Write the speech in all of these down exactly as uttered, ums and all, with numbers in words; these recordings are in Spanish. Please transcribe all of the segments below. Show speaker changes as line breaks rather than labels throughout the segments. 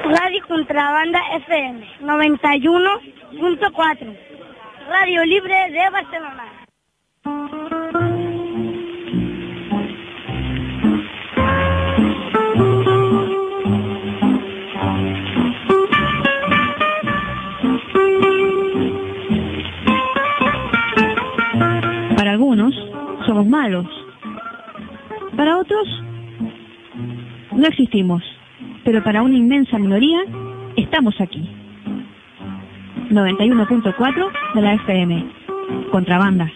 Radio Contrabanda F M noventa y uno punto cuatro, Radio Libre de Barcelona.
Para algunos somos malos, para otros no existimos, pero para una inmensa minoría estamos aquí. noventa y uno punto cuatro de la F M, Contrabanda.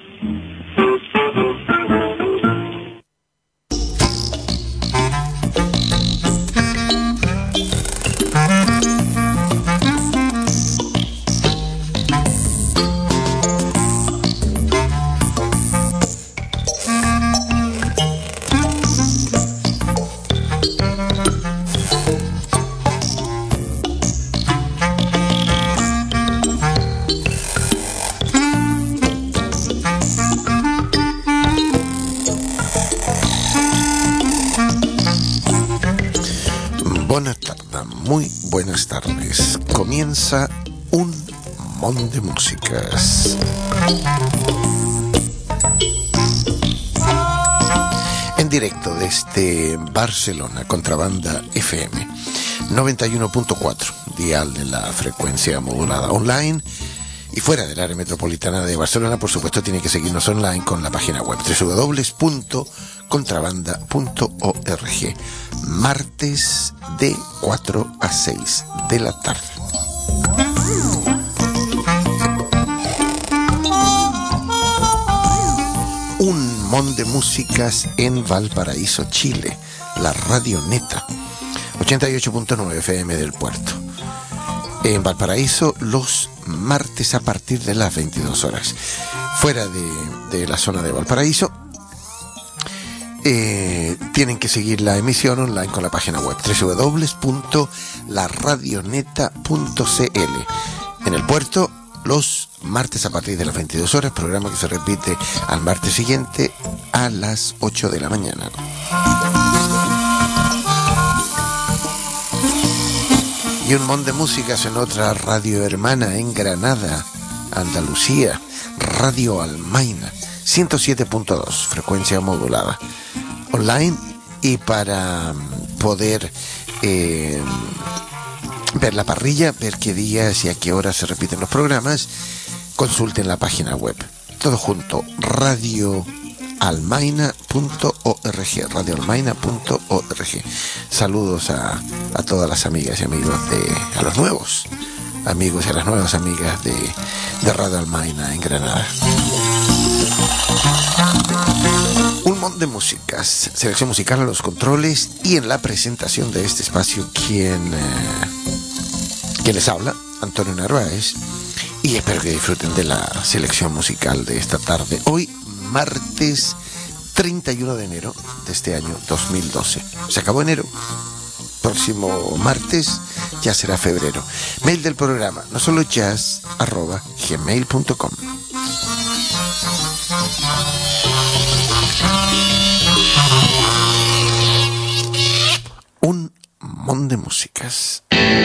Buenas tardes. Comienza un montón de músicas. En directo desde Barcelona, Contrabanda F M noventa y uno punto cuatro, dial de la frecuencia modulada online. Y fuera del área metropolitana de Barcelona, por supuesto, tiene que seguirnos online con la página web doble u doble u doble u punto contrabanda punto org. Martes de cuatro a seis de la tarde. Un mon de músicas en Valparaíso, Chile. La Radio Neta, ochenta y ocho punto nueve F M del Puerto. En Valparaíso, los martes a partir de las veintidós horas. Fuera de, de la zona de Valparaíso, eh, tienen que seguir la emisión online con la página web doble u doble u doble u punto la radioneta punto c l. En el Puerto, los martes a partir de las veintidós horas, programa que se repite al martes siguiente a las ocho de la mañana. Y un montón de músicas en otra radio hermana en Granada, Andalucía, Radio Almaina, ciento siete punto dos, frecuencia modulada, online. Y para poder eh, ver la parrilla, ver qué días y a qué horas se repiten los programas, consulten la página web. Todo junto, radio almaina punto org, radio almaina punto org. Saludos a, a todas las amigas y amigos de, a los nuevos amigos y a las nuevas amigas de, de Radio Almaina en Granada. Un montón de músicas, selección musical a los controles y en la presentación de este espacio, quien, eh, quien les habla, Antonio Narváez, y espero que disfruten de la selección musical de esta tarde. Hoy, martes treinta y uno de enero de este año dos mil doce. Se acabó enero. Próximo martes ya será febrero. Mail del programa, no solo jazz, arroba gmail punto com. Un montón de músicas.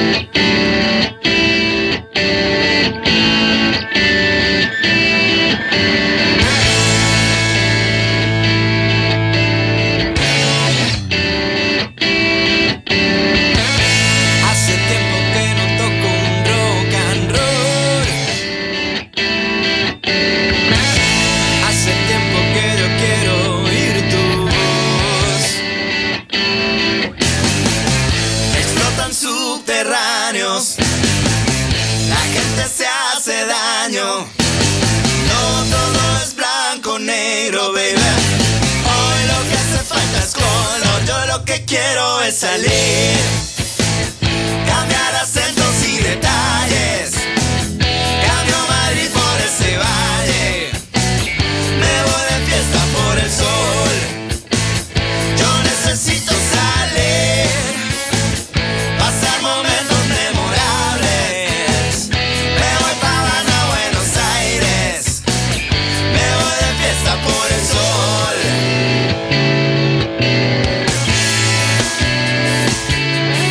Quiero es salir, cambiar acentos y detalles, cambio Madrid por ese valle, me voy de fiesta por el sol, yo necesito salir, pasar momentos memorables, me voy pa' Habana, Buenos Aires, me voy de fiesta por el sol.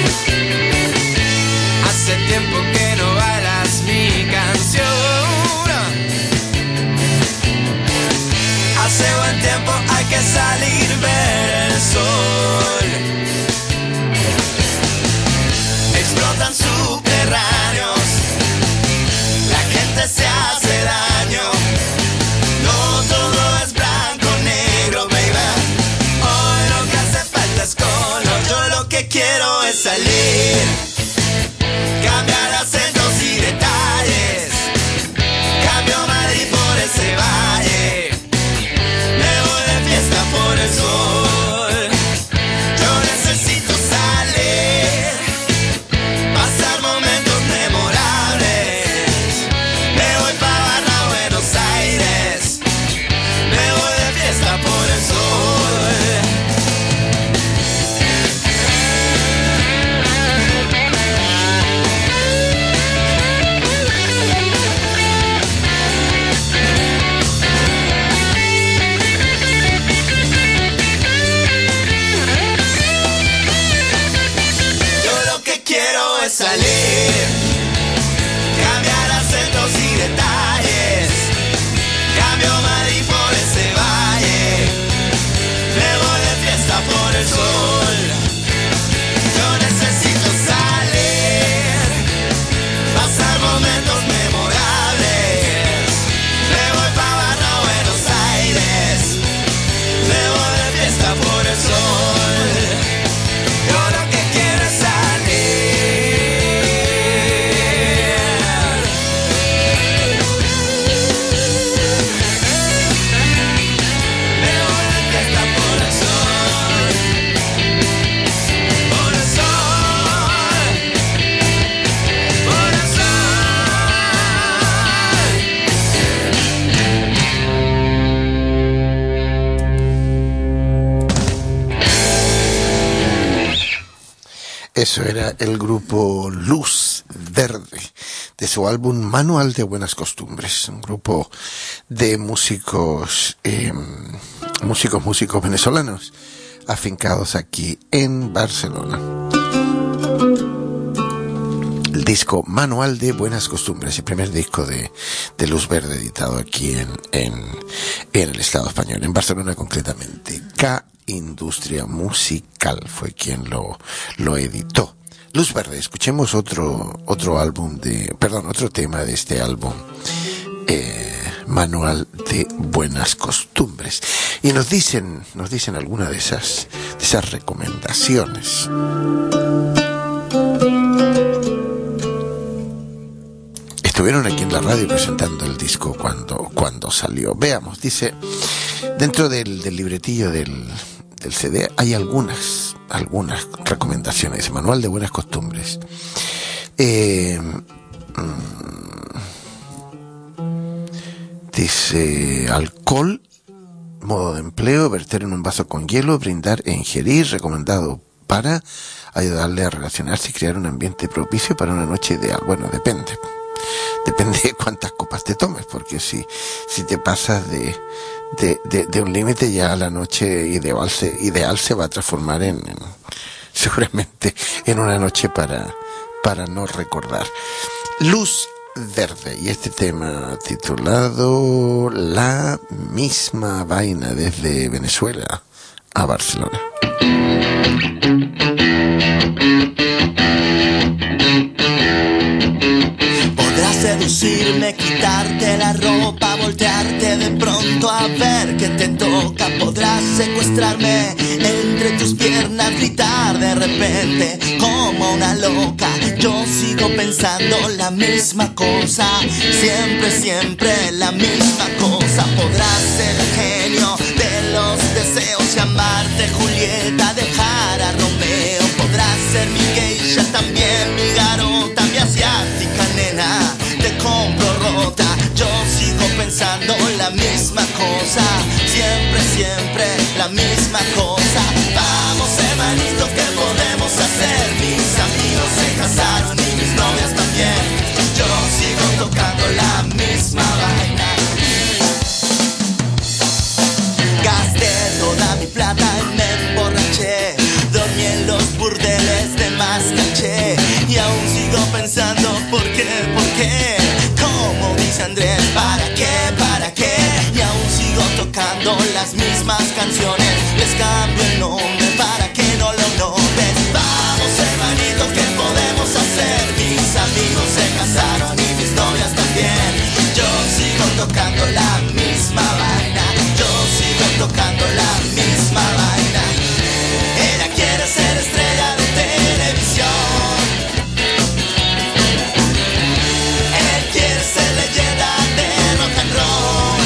quieres salir, cambiar acentos y detalles, cambio Madrid por ese valle, me voy de fiesta por el sol. Yo necesito salir, pasar momentos memorables, me voy pa' Barra Buenos Aires, me voy de fiesta por el sol. Yo lo que quiero es
Eso era el grupo Luz Verde, de su álbum Manual de Buenas Costumbres, un grupo de músicos, eh, músicos, músicos venezolanos, afincados aquí en Barcelona. El disco Manual de Buenas Costumbres, el primer disco de, de Luz Verde editado aquí en, en, en el Estado español, en Barcelona concretamente. K Industria Musical fue quien lo, lo editó. Luz Verde, escuchemos otro, otro álbum de, perdón, otro tema de este álbum, eh, Manual de Buenas Costumbres. Y nos dicen, nos dicen alguna de esas, de esas recomendaciones. Estuvieron aquí en la radio presentando el disco cuando, cuando salió. Veamos, dice, dentro del, del libretillo del, del C D hay algunas, algunas recomendaciones. Manual de Buenas Costumbres. Eh, dice, alcohol, modo de empleo, verter en un vaso con hielo, brindar e ingerir, recomendado para ayudarle a relacionarse y crear un ambiente propicio para una noche ideal. Bueno, depende. Depende de cuántas copas te tomes, porque si, si te pasas de, de, de, de un límite, ya la noche ideal se, ideal se va a transformar en, en seguramente en una noche para, para no recordar. Luz Verde, y este tema titulado La Misma Vaina, desde Venezuela a Barcelona.
Seducirme, quitarte la ropa, voltearte de pronto a ver que te toca. Podrás secuestrarme entre tus piernas, gritar de repente como una loca. Yo sigo pensando la misma cosa, siempre, siempre la misma cosa. Podrás ser el genio de los deseos, llamarte Julieta, dejar a Romeo. Podrás ser mi geisha, también mi garota, mi asiática nena, te compro rota. Yo sigo pensando la misma cosa, siempre, siempre la misma cosa. Vamos hermanitos, ¿qué podemos hacer? Mis amigos se casaron y mis novias también. Yo sigo tocando la misma vaina. Gasté toda mi plata y me emborraché, dormí en los burdeles de más caché, y aún sigo pensando por qué, por qué, como dice Andrés, ¿para qué, para qué? Y aún sigo tocando las mismas canciones, les cambio el nombre para que no lo noten. Vamos hermanitos, ¿qué podemos hacer? Mis amigos se casaron y mis novias también. Yo sigo tocando la misma vaina, yo sigo tocando la misma vaina. Ella quiere ser estrella de televisión, él quiere ser leyenda de rock and roll.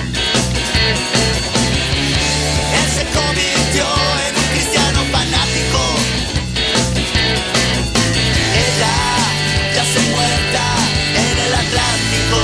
Él se convirtió en un cristiano fanático, ella ya se muerta en el Atlántico.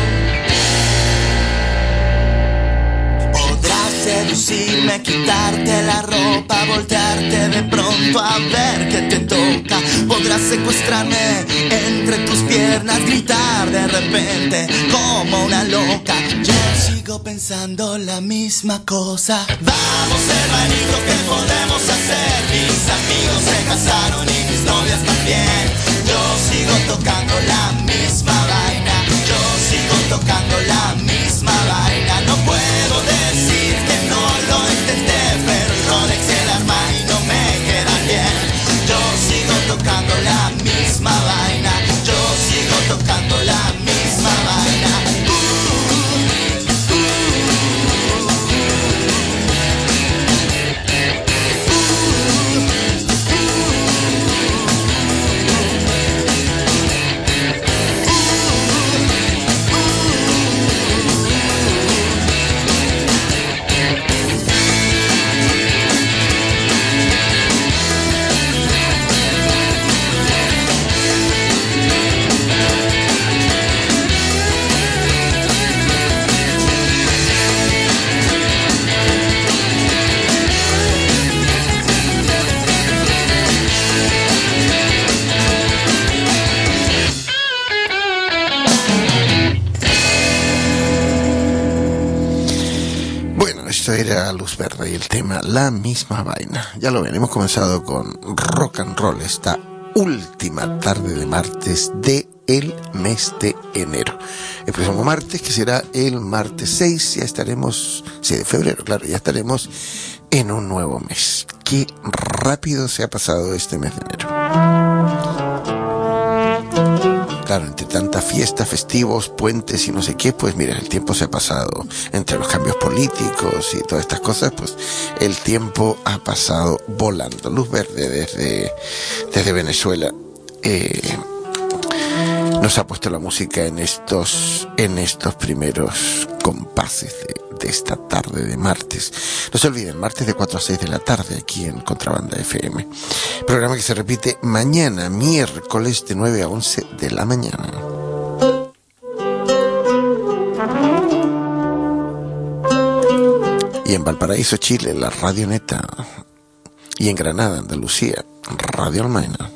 Podrás seducirme, quitarte la ropa, voltearte de pronto a ver que te toca. Podrás secuestrarme entre tus piernas, gritar de repente como una loca. Yo sigo pensando la misma cosa. Vamos hermanito, ¿qué podemos hacer? Mis amigos se casaron y mis novias también. Yo
Eso era Luz Verde y el tema La Misma Vaina. Ya lo ven, hemos comenzado con rock and roll esta última tarde de martes de el mes de enero. El próximo martes, que será el martes seis, ya estaremos, sí, de febrero, claro, ya estaremos en un nuevo mes. Qué rápido se ha pasado este mes de enero. Claro, entre tanta fiesta, festivos, puentes y no sé qué, pues mira, el tiempo se ha pasado. Entre los cambios políticos y todas estas cosas, pues el tiempo ha pasado volando. Luz Verde desde, desde Venezuela eh, nos ha puesto la música en estos, en estos primeros compases de, de esta tarde de martes. No se olviden, martes de cuatro a seis de la tarde aquí en Contrabanda F M. Programa que se repite mañana, miércoles, de nueve a once de la mañana. Y en Valparaíso, Chile, la Radio Neta. Y en Granada, Andalucía, Radio Almaina.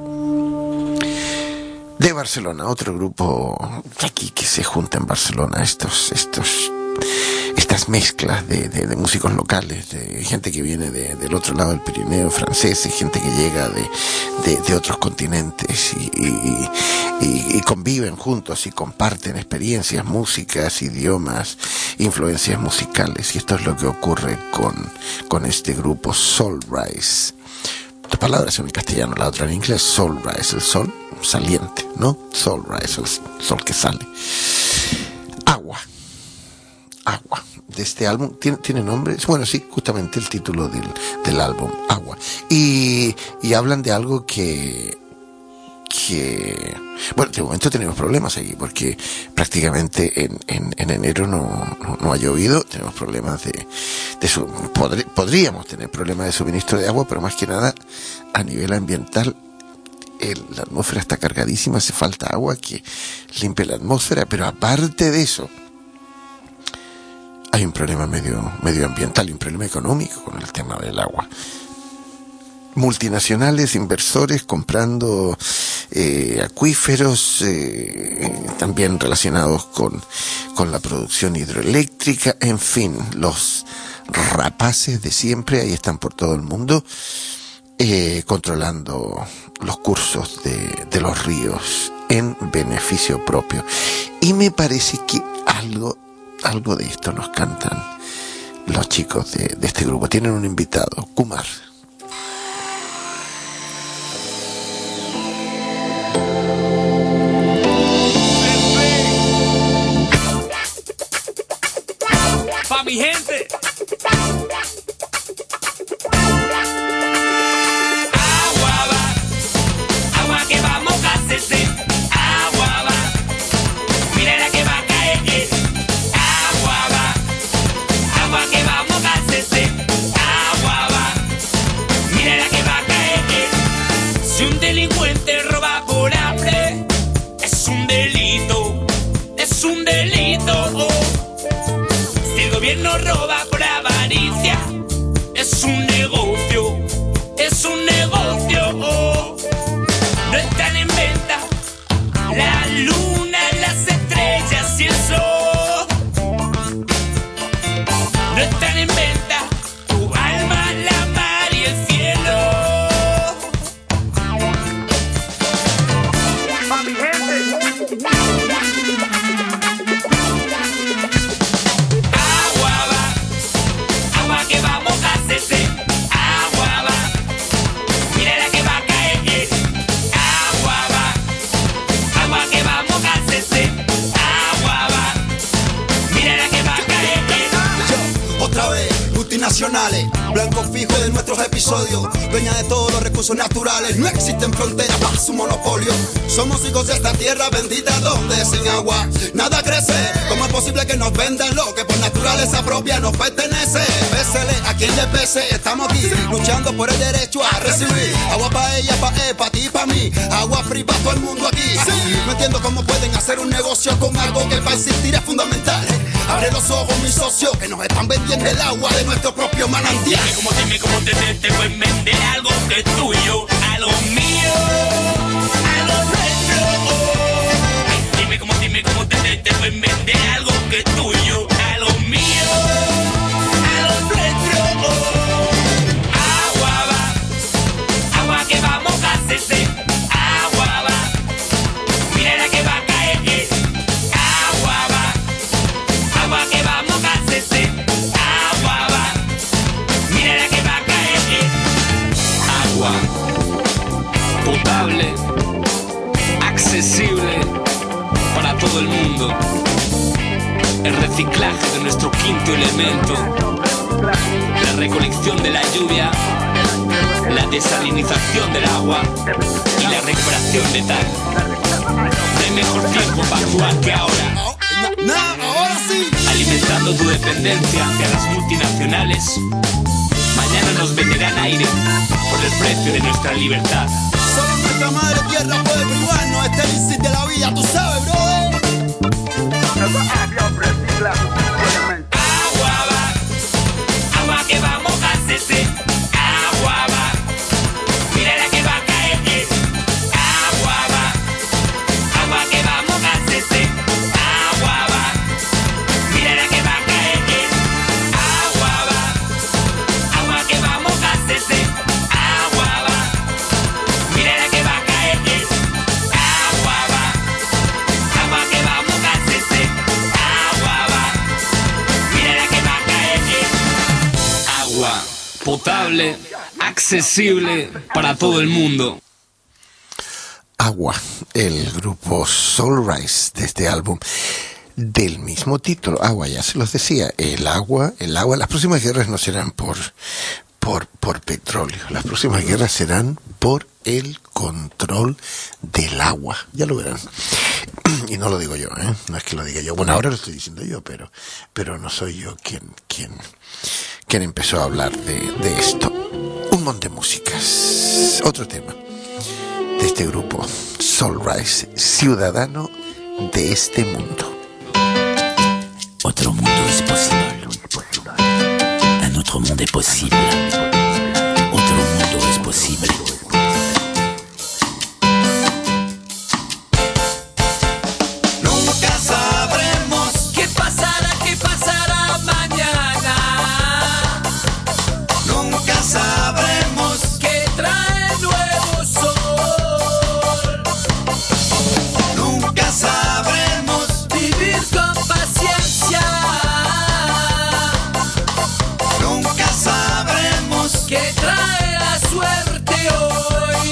De Barcelona, otro grupo aquí que se junta en Barcelona, estos, estos, estas mezclas de, de, de músicos locales, de gente que viene de, del otro lado del Pirineo, franceses, gente que llega de, de, de otros continentes y, y, y, y conviven juntos y comparten experiencias, músicas, idiomas, influencias musicales. Y esto es lo que ocurre con, con este grupo Soulrise. Dos palabras en castellano, la otra en inglés. Soulrise, el sol saliente, ¿no? Soulrise, el sol que sale. Agua. Agua. De este álbum, ¿tiene, tiene nombre? Bueno, sí, justamente el título del, del álbum, Agua. Y, y hablan de algo que... que bueno, de momento tenemos problemas aquí porque prácticamente en, en, en enero no, no, no ha llovido. Tenemos problemas de, de su, podr, podríamos tener problemas de suministro de agua, pero más que nada a nivel ambiental el, la atmósfera está cargadísima, hace falta agua que limpie la atmósfera, pero aparte de eso hay un problema medio, medioambiental y un problema económico con el tema del agua. Multinacionales, inversores comprando eh, acuíferos, eh, también relacionados con, con la producción hidroeléctrica, en fin, los rapaces de siempre, ahí están por todo el mundo, eh, controlando los cursos de, de los ríos en beneficio propio. Y me parece que algo, algo de esto nos cantan los chicos de, de este grupo. Tienen un invitado, Kumar.
Pa' mi gente. Agua va, agua que vamos a hacerse. Agua va, mira la que va a caer. Agua va, agua que vamos a hacerse. Agua va, mira la que va a caer. Si un delincuente roba por hambre, es un delito, es un delito. El gobierno roba por avaricia, es un negocio, es un negocio. No están en venta la luna, las estrellas y el sol. No están en venta tu alma, la mar y el cielo. Mami, gente. Que vamos a hacerse. Agua va, mira la que va a caer. Agua va, agua que vamos a hacerse. Agua va, mira la que va a caer.
Yo, otra vez, multinacionales, blanco fijo de nuestros episodios, dueña de todos los recursos naturales, no existen fronteras para su monopolio. Somos hijos de esta tierra bendita donde sin agua nada crece. ¿Cómo es posible que nos vendan lo que por naturaleza propia nos pertenece? Pésele a quien le pese, estamos aquí luchando por el derecho a recibir agua para ella, para él, para ti y para mí. Agua free para todo el mundo aquí. Sí. No entiendo cómo pueden hacer un negocio con algo que para existir es fundamental. Abre los ojos, mis socios, que nos están vendiendo el agua de nuestro propio manantial.
Dime cómo, dime cómo te, te, te pueden vender algo que es tuyo, algo mío, algo nuestro. Ay, dime cómo, dime cómo te, te, te pueden vender algo que es tuyo, algo mío, algo accesible para todo el mundo. El reciclaje de nuestro quinto elemento, la recolección de la lluvia, la desalinización del agua y la recuperación de tal. No hay mejor tiempo para actuar que ahora.
No, ahora sí.
Alimentando tu dependencia hacia las multinacionales, mañana nos venderán aire por el precio de nuestra libertad.
Solo nuestra madre tierra puede privarnos este elixir de la vida, tú sabes, brother.
Agua va, agua que va a mojarse, agua va, mira la que va a caer, agua va, agua que va a mojarse, agua va, mira la que va a caer, agua va, agua que va a mojarse, agua va, mira la que va a caer, agua va, agua que va a mojarse, agua va, mira la que va a caer, agua potable, accesible para todo el mundo.
Agua, el grupo Soulrise de este álbum del mismo título. Agua, ya se los decía, el agua, el agua, las próximas guerras no serán por, por, por petróleo, las próximas guerras serán por el control del agua, ya lo verán. Y no lo digo yo, ¿eh? No es que lo diga yo, bueno, ahora lo estoy diciendo yo, pero, pero no soy yo quien, quien, quien empezó a hablar de, de esto. Un montón de músicas, otro tema de este grupo Soulrise, ciudadano de este mundo.
Otro mundo es posible. Un otro mundo es posible. Otro mundo es posible.
Nunca sabremos
¿Qué pasará, qué pasará mañana?
Nunca sabremos
¿Qué trae nuevo sol?
Nunca sabremos
Vivir con paciencia.
Nunca sabremos
¿Qué trae la suerte hoy?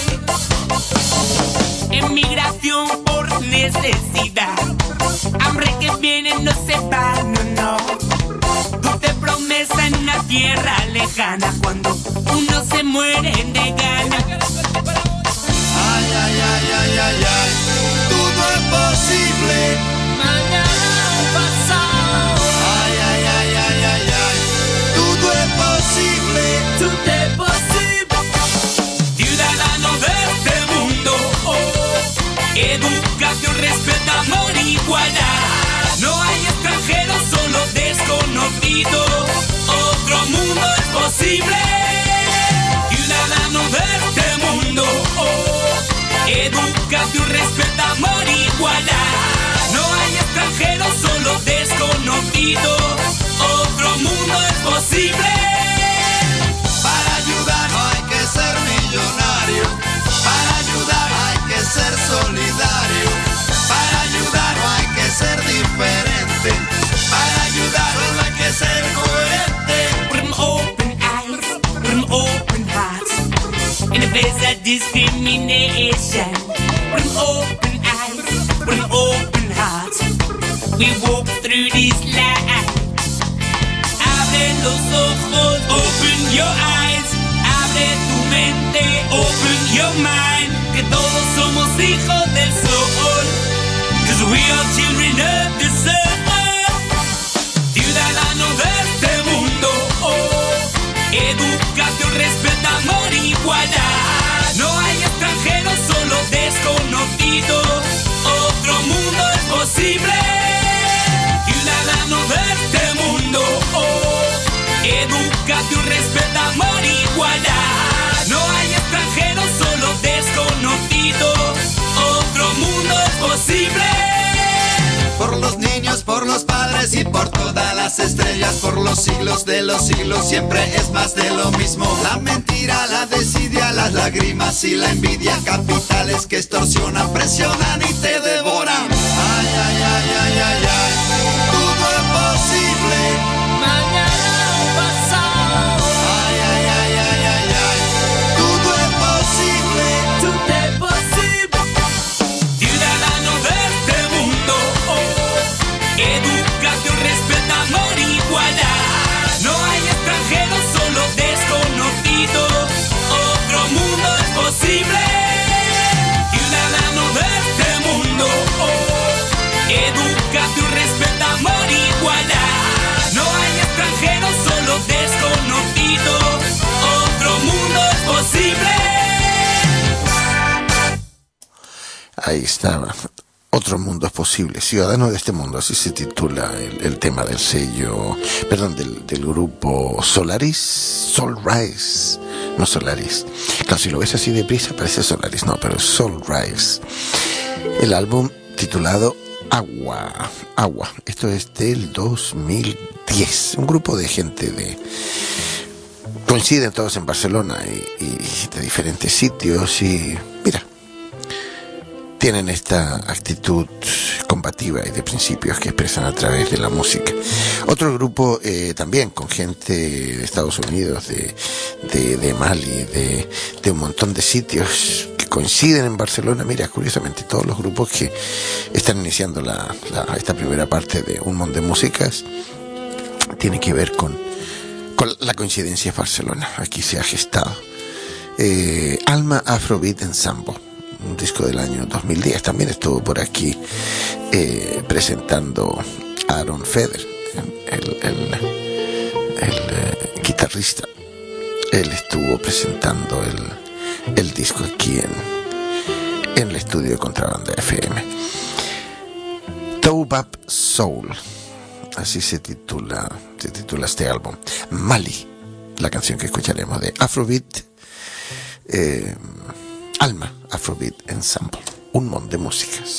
Emigración por necesidad, hambre que viene no se va, no, no. Dulce promesa en una tierra lejana, cuando uno se muere de gana.
Ay, ay, ay, ay, ay, ay todo es posible.
Mañana o pasado,
Ay, ay, ay, ay, ay, ay todo es posible.
todo es posible. Ciudadano de este mundo, oh, educación, respeto, amor, igualdad. No hay extranjeros, solo desconocidos. Otro mundo es posible. Ciudadano de este mundo, oh, educación, respeto, amor, igualdad. No hay extranjeros, solo desconocidos. Otro mundo es posible.
Para ayudar no hay que ser millonario. Para ayudar hay que ser solidario. Para ayudar no hay que ser diferente. Para ayudar solo hay que ser coherente.
From open eyes, from open hearts, in a place of discrimination. From open eyes, from open hearts, we walk through this life. Abre los ojos, open your eyes. Abre tu mente, open your mind. Que todos somos hijos del sol, 'cause we are children of the sun. Ciudadano de este mundo, oh, educación, respeto, amor, igualdad. No hay extranjeros, solo desconocidos. Otro mundo es posible. Ciudadano de este mundo, oh, educación, respeto, amor, igualdad. No hay extranjeros, solo desconocidos. Otro mundo es posible.
Por los niños, por los padres y por todas las estrellas, por los siglos de los siglos, siempre es más de lo mismo. La mentira, la desidia, las lágrimas y la envidia, capitales que extorsionan, presionan y te devoran. Ay, ay, ay, ay, ay, ay, todo es posible.
Mañana o pasado,
Ay, ay, ay, ay, ay, ay, todo es posible.
todo es posible.
ahí estaba. Otros mundos posibles, Ciudadanos de este mundo, así se titula el, el tema del sello, perdón, del, del grupo Solaris, Solrise, no Solaris. Claro, si lo ves así deprisa parece Solaris, no, pero es Solrise. El álbum titulado Agua, Agua, esto es del dos mil diez, un grupo de gente de... coinciden todos en Barcelona y, y de diferentes sitios y mira, tienen esta actitud combativa y de principios que expresan a través de la música. Otro grupo eh, también con gente de Estados Unidos, de, de, de Mali, de, de un montón de sitios que coinciden en Barcelona. Mira, curiosamente todos los grupos que están iniciando la, la, esta primera parte de Un Mundo de Músicas tienen que ver con, con la coincidencia de Barcelona. Aquí se ha gestado eh, Alma Afrobeat Ensemble, un disco del año dos mil diez. También estuvo por aquí eh, presentando a Aaron Feder, el, el, el, el eh, guitarrista. Él estuvo presentando el, el disco aquí en, en el estudio de Contrabanda F M. Toubab Soul, así se titula, se titula este álbum. Mali, la canción que escucharemos de Afrobeat, eh, Alma Afrobeat Ensemble, un montón de músicas.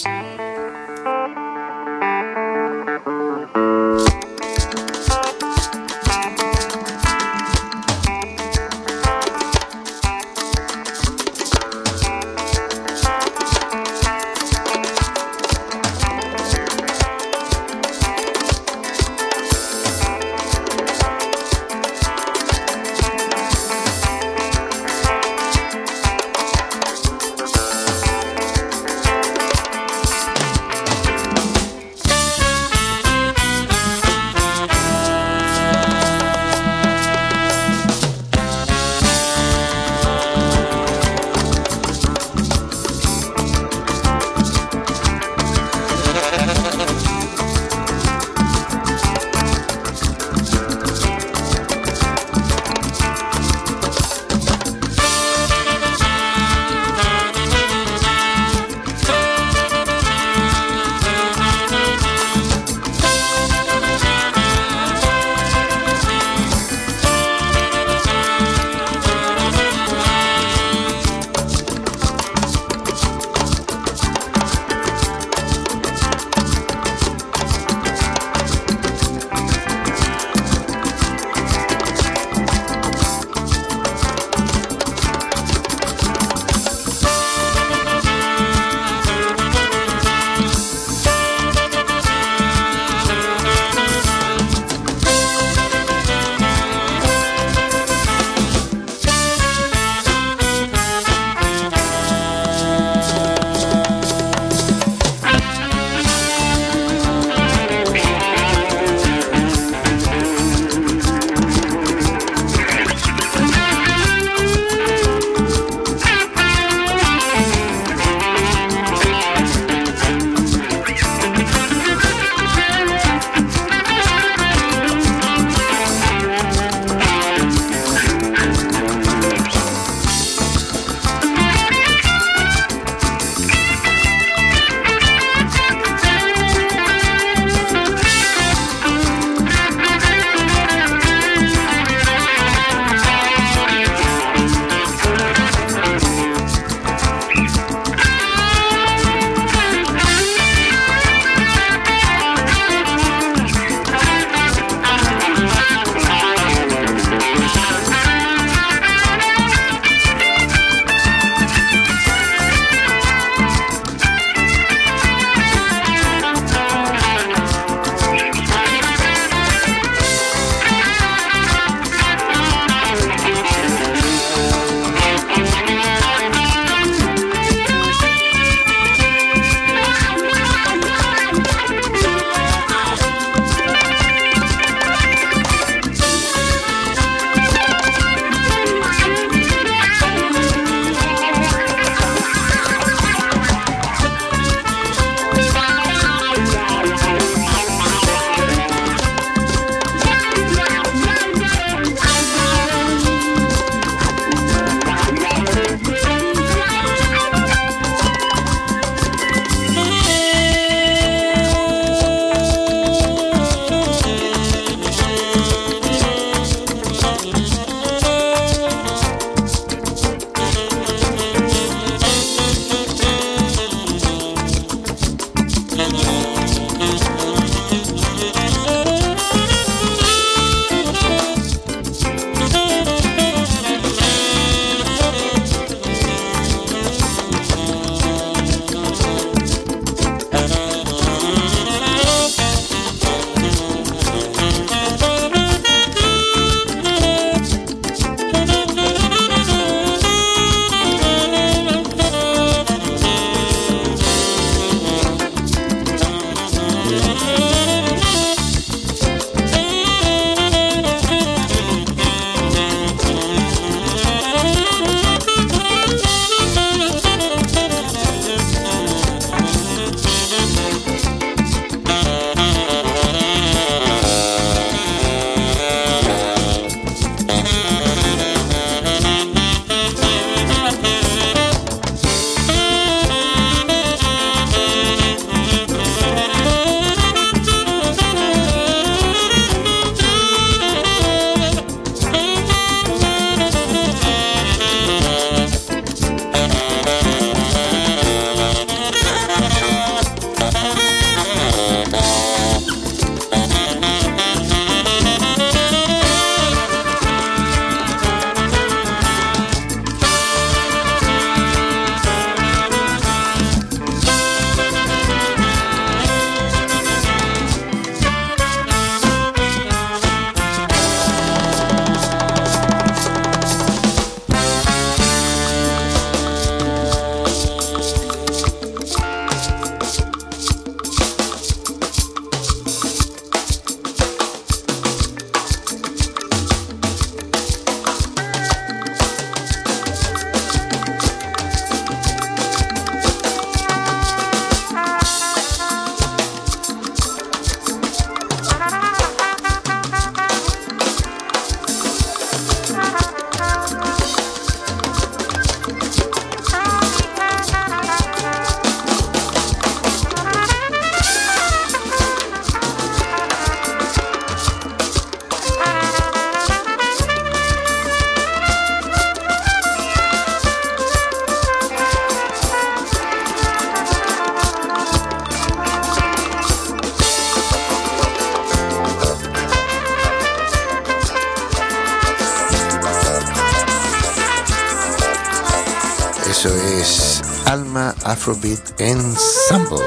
es Alma Afrobeat Ensemble.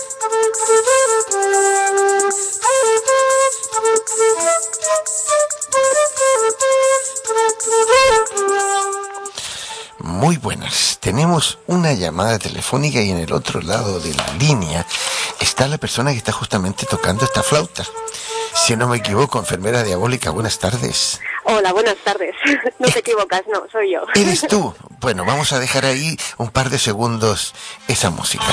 Muy buenas, tenemos una llamada telefónica y en el otro lado de la línea está la persona que está justamente tocando esta flauta. Si no me equivoco, enfermera diabólica, buenas tardes.
Hola, buenas tardes. No te equivocas, no, soy yo.
¿Eres tú? Bueno, vamos a dejar ahí un par de segundos esa música.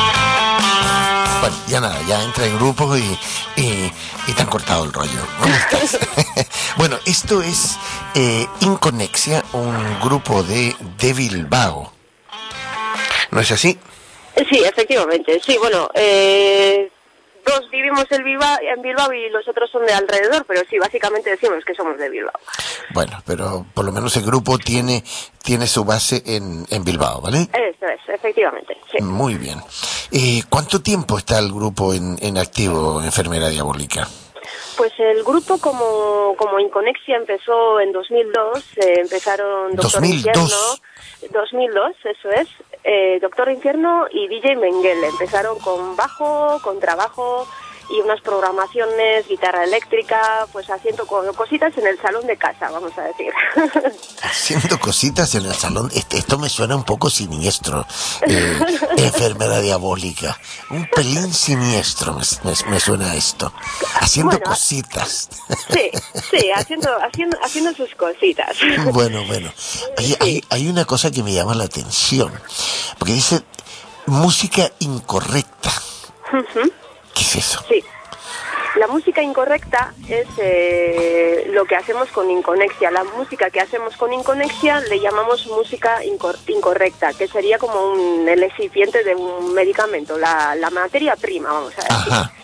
Bueno, ya nada, ya entra el grupo y, y, y te han cortado el rollo. ¿Cómo estás? Bueno, esto es eh, Inconexia, un grupo de, de Bilbao. ¿No es así?
Sí, efectivamente. Sí, bueno, eh, dos vivimos en Bilbao, en Bilbao y los otros son de alrededor, pero sí, básicamente decimos que somos de Bilbao.
Bueno, pero por lo menos el grupo tiene tiene su base en, en Bilbao, ¿vale?
Eso es, efectivamente, sí.
Muy bien. Eh, ¿Cuánto tiempo está el grupo en, en activo, enfermera diabólica?
Pues el grupo como, como Inconexia empezó en dos mil dos, eh, empezaron Doctor
¿dos mil dos?
Infierno, dos mil dos, eso es, eh, Doctor Infierno y D J Mengele. Empezaron con bajo, con trabajo y unas programaciones, guitarra eléctrica, pues haciendo cositas en el salón de casa, vamos a decir.
Haciendo cositas en el salón, este, esto me suena un poco siniestro, eh, enfermera diabólica, un pelín siniestro me, me, me suena esto, haciendo
bueno,
cositas.
Sí, sí, haciendo, haciendo, haciendo sus cositas.
Bueno, bueno, hay,
Sí.
hay, hay una cosa que me llama la atención, porque dice música incorrecta.
Uh-huh.
¿Qué es eso?
Sí. La música incorrecta es eh, lo que hacemos con Inconexia. La música que hacemos con Inconexia le llamamos música incor- incorrecta, que sería como un, el excipiente de un medicamento, la, la materia prima, vamos a decir.
Ajá.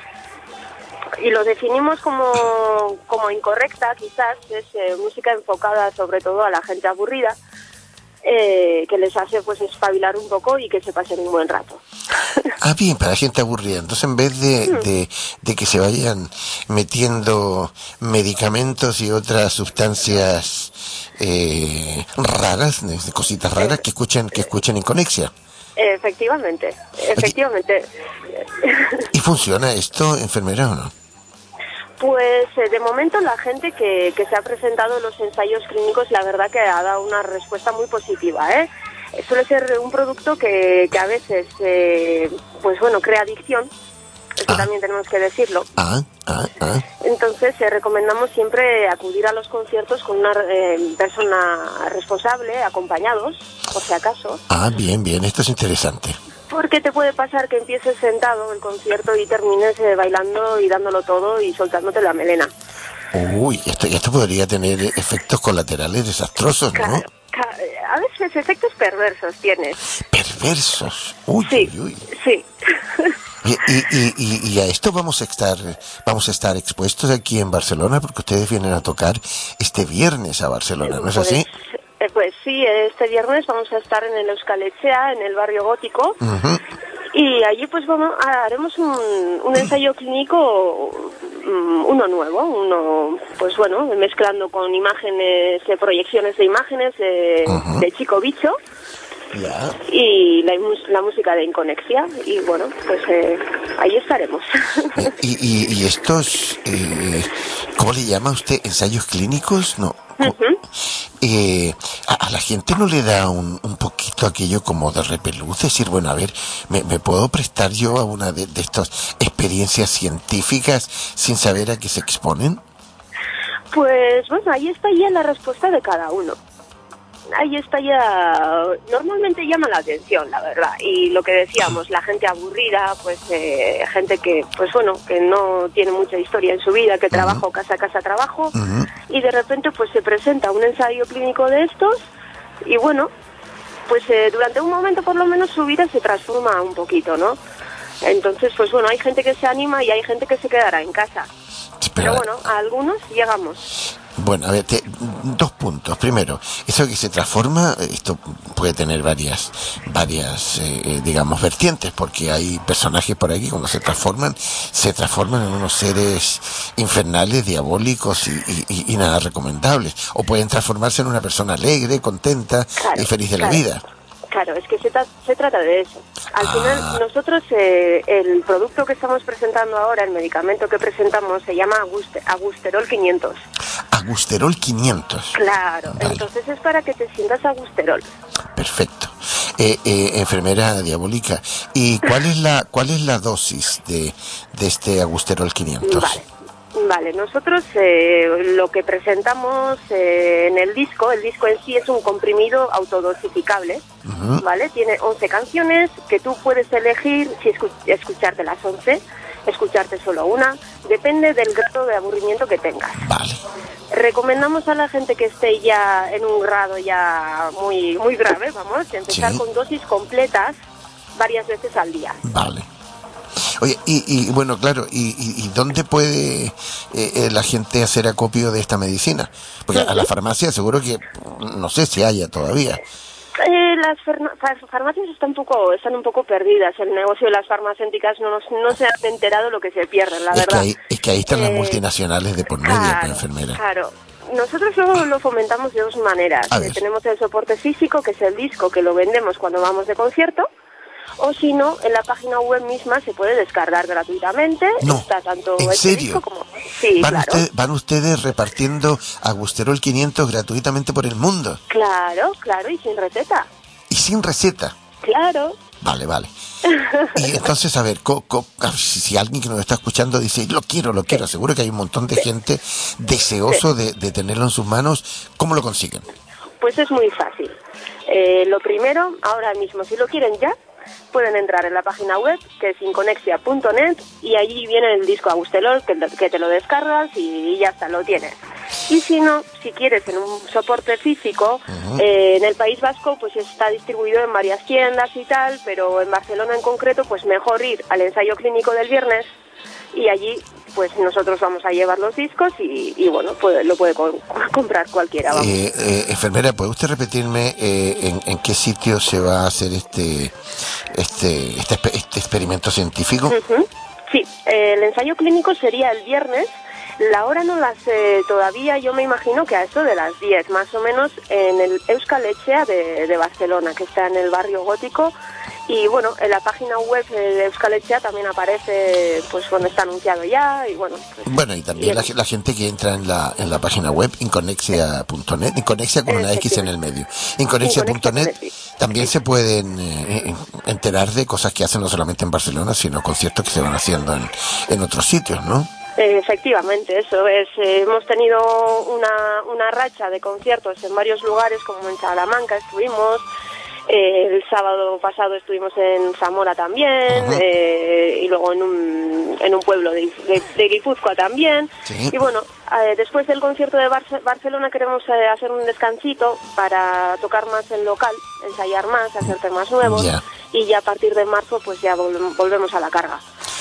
Y lo definimos como, como incorrecta, quizás, es eh, música enfocada sobre todo a la gente aburrida, eh, que les hace pues espabilar un poco y que se pasen un buen rato.
Ah, bien, para gente aburrida. Entonces, en vez de, de, de que se vayan metiendo medicamentos y otras sustancias eh, raras, de cositas raras, que escuchen, que escuchen Inconexia.
Efectivamente, efectivamente.
¿Y funciona esto, enfermera, o no?
Pues eh, de momento la gente que, que se ha presentado en los ensayos clínicos, la verdad que ha dado una respuesta muy positiva, ¿eh? Suele ser un producto que, que a veces, eh, pues bueno, crea adicción, eso
Ah.
también tenemos que decirlo.
Ah, ah, ah.
Entonces eh, recomendamos siempre acudir a los conciertos con una eh, persona responsable, acompañados, por si acaso.
Ah, bien, bien, esto es interesante.
Porque te puede pasar que empieces sentado el concierto y termines eh, bailando y dándolo todo y soltándote la melena.
Uy, esto, esto podría tener efectos colaterales desastrosos, ¿no?
Claro, ca- a veces efectos perversos tienes.
Perversos. Uy,
Sí,
uy, uy.
sí.
Y, y, y, y- y a esto vamos a estar vamos a estar expuestos aquí en Barcelona, porque ustedes vienen a tocar este viernes a Barcelona, ¿no es así?
Pues, eh, pues sí, este viernes vamos a estar en el Euskal Etxea, en el barrio gótico,
Ujú.
y allí pues vamos, haremos un, un ensayo clínico, mm, uno nuevo, uno pues bueno, mezclando con imágenes, eh, proyecciones de imágenes eh,
Ujú.
de Chico Bicho
Ya.
y la, mus- la música de Inconexia, y bueno, pues eh, ahí estaremos.
Y, y, y estos, eh, ¿cómo le llama usted? ¿Ensayos clínicos? No.
Ujú.
Eh, a, a la gente no le da un, un poquito aquello como de repelús, decir, bueno, a ver, ¿me, me puedo prestar yo a una de, de estas experiencias científicas sin saber a qué se exponen?
Pues bueno, ahí está ya la respuesta de cada uno. Ahí está ya, normalmente llama la atención, la verdad. Y lo que decíamos, la gente aburrida, pues eh, gente que, pues bueno, que no tiene mucha historia en su vida, que trabaja casa a casa trabajo,
Ujú.
y de repente pues se presenta un ensayo clínico de estos, y bueno, pues eh, durante un momento por lo menos su vida se transforma un poquito, ¿no? Entonces, pues bueno, hay gente que se anima y hay gente que se quedará en casa. Pero bueno, a algunos llegamos.
Bueno, a ver, te- dos puntos. Primero, eso que se transforma, esto puede tener varias, varias, eh, digamos, vertientes, porque hay personajes por aquí, cuando se transforman, se transforman en unos seres infernales, diabólicos y, y- y- y nada recomendables. O pueden transformarse en una persona alegre, contenta
Claro,
y feliz de
claro.
la vida.
Claro, Claro, es que se, tra- se trata de eso. Al
Ah.
final, nosotros, eh, el producto que estamos presentando ahora, el medicamento que presentamos, se llama Aguste- Agusterol quinientos.
Agusterol quinientos.
Claro,
Vale.
entonces es para que te sientas Agusterol.
Perfecto. Eh, eh, enfermera diabólica, ¿y cuál es la cuál es la dosis de, de este Agusterol quinientos?
Vale. Vale, nosotros eh, lo que presentamos eh, en el disco, el disco en sí es un comprimido autodosificable,
Ujú.
¿vale? Tiene once canciones que tú puedes elegir si escu- escucharte las once, escucharte solo una, depende del grado de aburrimiento que tengas.
Vale.
Recomendamos a la gente que esté ya en un grado ya muy muy grave, vamos, empezar
Sí.
con dosis completas varias veces al día.
Vale. Oye, y, y bueno, claro, ¿y, y, y dónde puede eh, eh, la gente hacer acopio de esta medicina? Porque a la farmacia seguro que, no sé si haya todavía.
Eh, las farma- far- farmacias están un poco están un poco perdidas. El negocio de las farmacéuticas no, nos- no se han enterado lo que se pierden, la
Es que,
verdad.
ahí, es que ahí están las
Eh,
multinacionales de por medio,
Claro,
pues, enfermera.
claro. Nosotros lo, lo fomentamos de dos maneras.
A
Eh,
ver.
tenemos el soporte físico, que es el disco que lo vendemos cuando vamos de concierto. O si no, en la página web misma se puede descargar gratuitamente.
No,
Está tanto
¿en
este
serio?
disco como... Sí,
¿Van,
claro.
usted- ¿Van ustedes repartiendo Agusterol quinientos gratuitamente por el mundo?
Claro, claro, y sin receta.
Y sin receta.
Claro.
Vale, vale. Y entonces, a ver, co- co- a ver, si, si alguien que nos está escuchando dice, lo quiero, lo quiero, seguro que hay un montón de gente deseoso de, de tenerlo en sus manos, ¿cómo lo consiguen?
Pues es muy fácil. Eh, lo primero, ahora mismo, si lo quieren ya, pueden entrar en la página web, que es inconexia punto net, y allí viene el disco Agusterol, que, que te lo descargas y ya está, lo tienes. Y si no, si quieres en un soporte físico,
Ujú.
eh, en el País Vasco pues está distribuido en varias tiendas y tal, pero en Barcelona en concreto, pues mejor ir al ensayo clínico del viernes, y allí pues nosotros vamos a llevar los discos y, y bueno, puede, lo puede co- comprar cualquiera, vamos.
Eh, eh, enfermera, ¿puede usted repetirme eh, en, en qué sitio se va a hacer este este este, espe- este experimento científico?
Ujú. Sí, eh, el ensayo clínico sería el viernes. La hora no la sé todavía, yo me imagino que a eso de las diez, más o menos, en el Euskal Etxea de, de Barcelona, que está en el barrio gótico. Y bueno, en la página web de Euskal Etxea también aparece, pues, cuando está anunciado ya, y bueno. Pues,
Bueno, y también la, la gente que entra en la en la página web, inconexia punto net, inconexia con una X en el medio, inconexia punto net, también se pueden eh, enterar de cosas que hacen no solamente en Barcelona, sino conciertos que se van haciendo en, en otros sitios, ¿no?
Efectivamente, eso es. Eh, hemos tenido una, una racha de conciertos en varios lugares, como en Salamanca estuvimos, eh, el sábado pasado estuvimos en Zamora también,
Ajá.
eh, y luego en un, en un pueblo de, de, de Guipúzcoa también.
Sí.
Y bueno, eh, después del concierto de Barce- Barcelona queremos eh, hacer un descansito para tocar más en local, ensayar más, hacer temas nuevos,
Ya.
y ya a partir de marzo pues ya vol- volvemos a la carga.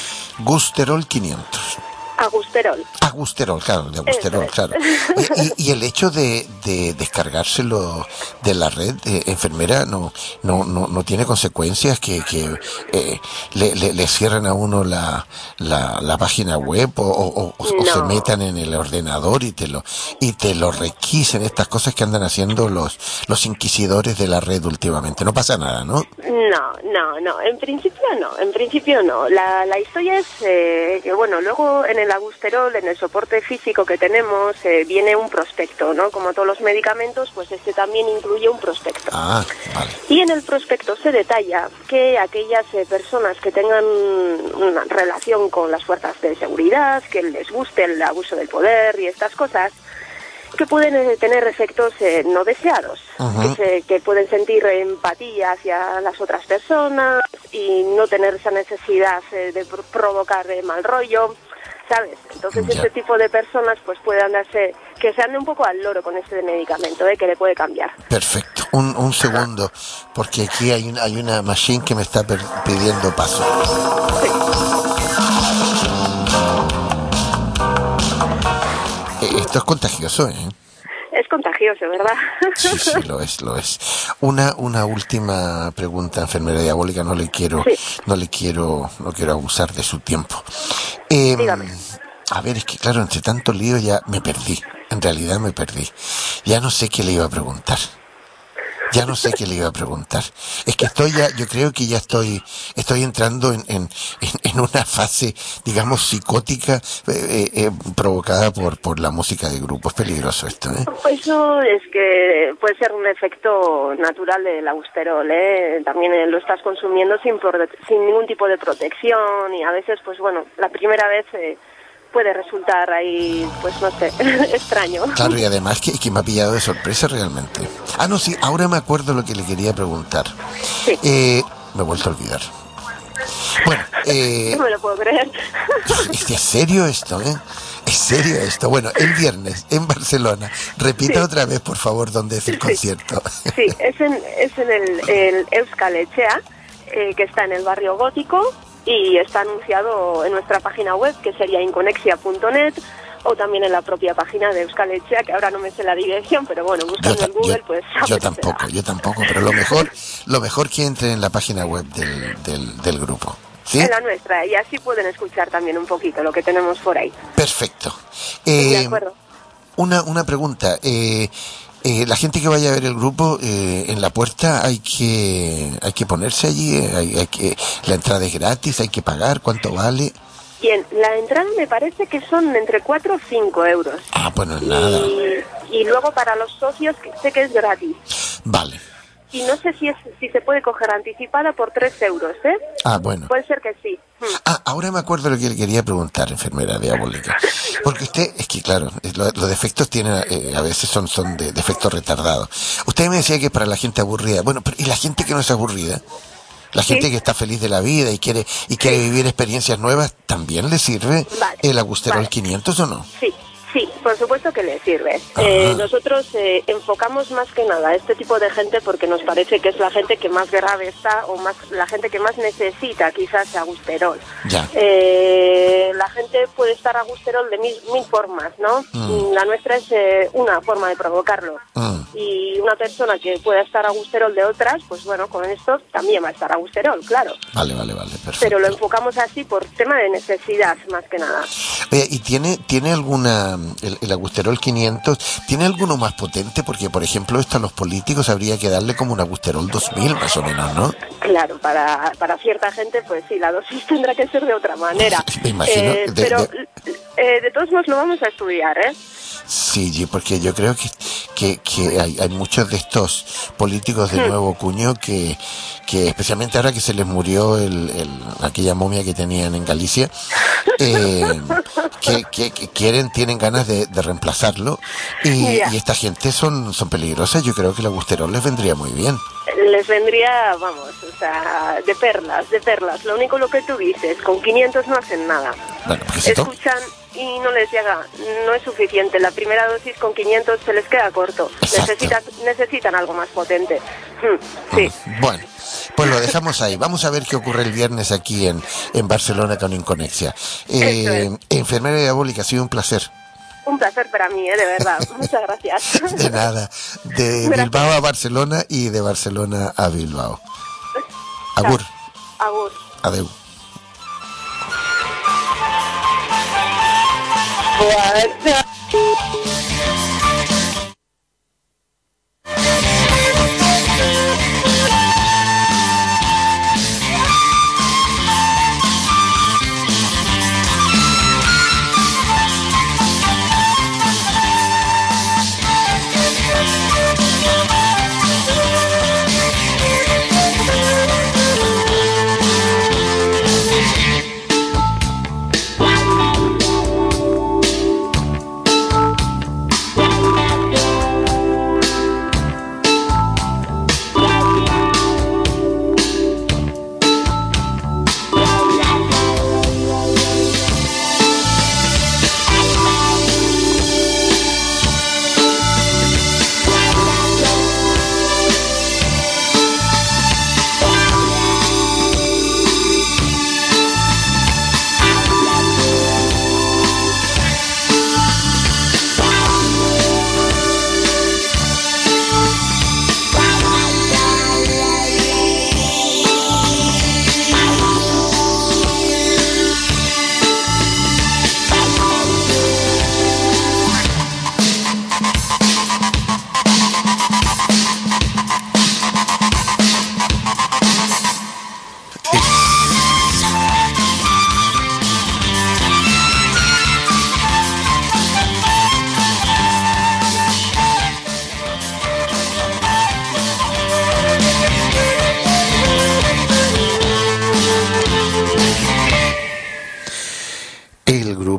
Gusterol quinientos.
Agusterol.
Agusterol, claro, de Agusterol, claro. Oye, y, y el hecho de, de descargárselo de la red, eh, enfermera, no no no no tiene consecuencias que, que eh, le, le, le cierren a uno la, la, la página web o, o, o- o se
No.
metan en el ordenador y te lo y te lo requisen, estas cosas que andan haciendo los los inquisidores de la red últimamente. No pasa nada, ¿no?
No, no, no. En principio no. En principio no. La, la historia es eh, que, bueno, luego en el Agusterol, en el soporte físico que tenemos, eh, viene un prospecto, ¿no? Como todos los medicamentos, pues este también incluye un prospecto.
Ah, vale.
Y en el prospecto se detalla que aquellas eh, personas que tengan una relación con las fuerzas de seguridad, que les guste el abuso del poder y estas cosas, que pueden eh, tener efectos eh, no deseados,
Ajá.
que, se- que pueden sentir empatía hacia las otras personas y no tener esa necesidad eh, de pro- provocar eh, mal rollo, ¿sabes? Entonces
Ya.
este tipo de personas pues puede andarse, que se ande un poco al loro con este medicamento, ¿eh? Que le puede cambiar.
Perfecto. Un, un segundo, porque aquí hay una, hay una machine que me está per- pidiendo paso. Eh, Esto es contagioso, ¿eh?
Es contagioso, ¿verdad?
Sí, sí, lo es, lo es. Una, una última pregunta, enfermera diabólica, no le quiero,
Sí.
no le quiero, no quiero abusar de su tiempo. Eh,
Dígame.
A ver, es que claro, entre tanto lío ya me perdí. En realidad me perdí. Ya no sé qué le iba a preguntar. Ya no sé qué le iba a preguntar. Es que estoy ya, yo creo que ya estoy, estoy entrando en, en, en una fase, digamos, psicótica, eh, eh, provocada por, por la música de grupo. Es peligroso esto, ¿eh?
Eso es que puede ser un efecto natural del Austerol, ¿eh? También eh, lo estás consumiendo sin, por, sin ningún tipo de protección y a veces, pues bueno, la primera vez eh, puede resultar ahí, pues no sé, extraño.
Claro, y además que, que me ha pillado de sorpresa realmente. Ah, no, sí, ahora me acuerdo lo que le quería preguntar.
Sí.
Eh, me he vuelto a olvidar. Bueno, eh...
no me lo puedo creer.
Es que es serio esto, ¿eh? Es serio esto. Bueno, el viernes en Barcelona. Repita
Sí.
otra vez, por favor, dónde es el
Sí.
concierto.
Sí, es en, es en el, el Euskal Etxea, eh, que está en el barrio gótico y está anunciado en nuestra página web, que sería inconexia punto net, o también en la propia página de Euskal Etxea, que ahora no me sé la dirección, pero bueno, buscando
ta-
en Google,
yo,
pues...
yo
aparecerá.
tampoco, yo tampoco, pero lo mejor, lo mejor que entre en la página web del, del, del grupo. ¿Sí?
En la nuestra, y así pueden escuchar también un poquito lo que tenemos por ahí.
Perfecto.
De
Eh,
acuerdo.
una, una pregunta. Eh, eh, la gente que vaya a ver el grupo, eh, en la puerta hay que, hay que ponerse allí, eh, hay, hay que, la entrada es gratis, hay que pagar, ¿cuánto vale?
Bien, la entrada me parece que son entre cuatro o cinco euros.
Ah, pues no es nada.
Y, y luego para los socios, que sé que es gratis.
Vale.
Y no sé si es si se puede coger anticipada por tres euros, ¿eh?
Ah, bueno.
Puede ser que sí. Hmm.
Ah, ahora me acuerdo lo que le quería preguntar, enfermera diabólica. Porque usted, es que claro, lo- los defectos tienen, eh, a veces son, son de defectos retardados. Usted me decía que para la gente aburrida, bueno, pero ¿y la gente que no es aburrida? La gente
Sí.
que está feliz de la vida y quiere y quiere vivir experiencias nuevas, ¿también le sirve
Vale,
el Austerol
vale.
quinientos o no?
Sí, sí, por supuesto que le sirve.
Ajá.
Eh, nosotros eh, enfocamos más que nada a este tipo de gente porque nos parece que es la gente que más grave está o más la gente que más necesita quizás Austerol.
Ya.
Eh, la gente puede estar Austerol de mil, mil formas, ¿no?
Mm.
La nuestra es eh, una forma de provocarlo.
Mm.
Y una persona que pueda estar Austerol de otras, pues bueno, con esto también va a estar Austerol, claro.
Vale, vale, vale, perfecto.
Pero lo enfocamos así por tema de necesidad, más que nada.
Oye, ¿y tiene, tiene alguna, el, el Austerol quinientos, tiene alguno más potente? Porque, por ejemplo, esto a los políticos habría que darle como un Austerol dos mil, más o menos, ¿no?
Claro, para, para cierta gente, pues sí, la dosis tendrá que ser de otra manera.
Me imagino,
Eh,
de-
pero
de-
eh, de todos modos lo vamos a estudiar, ¿eh?
Sí, yo- porque yo creo que, que, que hay, hay muchos de estos políticos de nuevo cuño que, que especialmente ahora que se les murió el, el, aquella momia que tenían en Galicia, eh, que, que, que quieren, tienen ganas de, de reemplazarlo y,
Ya.
y esta gente son, son peligrosas. Yo creo que el Austerol les vendría muy bien.
Les vendría, vamos, o sea, de perlas, de perlas. Lo único lo que tú dices, con quinientos no hacen nada.
Bueno, porque si to-
Escuchan y no les llega, no es suficiente. La primera dosis con quinientos se les queda corto.
Exacto.
Necesitan, necesitan algo más potente. Hmm, sí.
Bueno, pues lo dejamos ahí. Vamos a ver qué ocurre el viernes aquí en, en Barcelona con Inconexia. Eh,
Eso
enfermera diabólica, ha sido un placer.
Un placer para mí, ¿eh? De verdad. Muchas gracias.
De nada. De
Gracias.
Bilbao a Barcelona y de Barcelona a Bilbao. Agur.
Agur.
Adeu.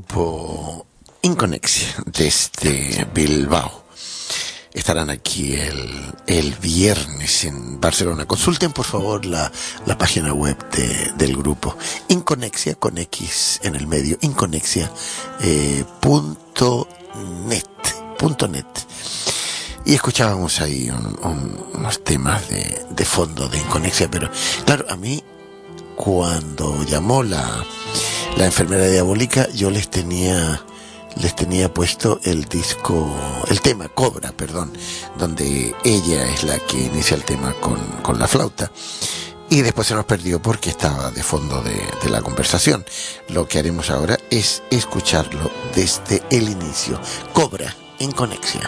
grupo Inconexia desde Bilbao. Estarán aquí el, el viernes en Barcelona. Consulten por favor la, la página web de, del grupo Inconexia, con X en el medio, inconexia eh, punto net, punto net. Y escuchábamos ahí un, un, unos temas de, de fondo de Inconexia, pero claro, a mí cuando llamó la, la enfermera diabólica, yo les tenía les tenía puesto el disco, el tema Cobra, perdón, donde ella es la que inicia el tema con, con la flauta, y después se nos perdió porque estaba de fondo de, de la conversación. Lo que haremos ahora es escucharlo desde el inicio. Cobra, Inconexia.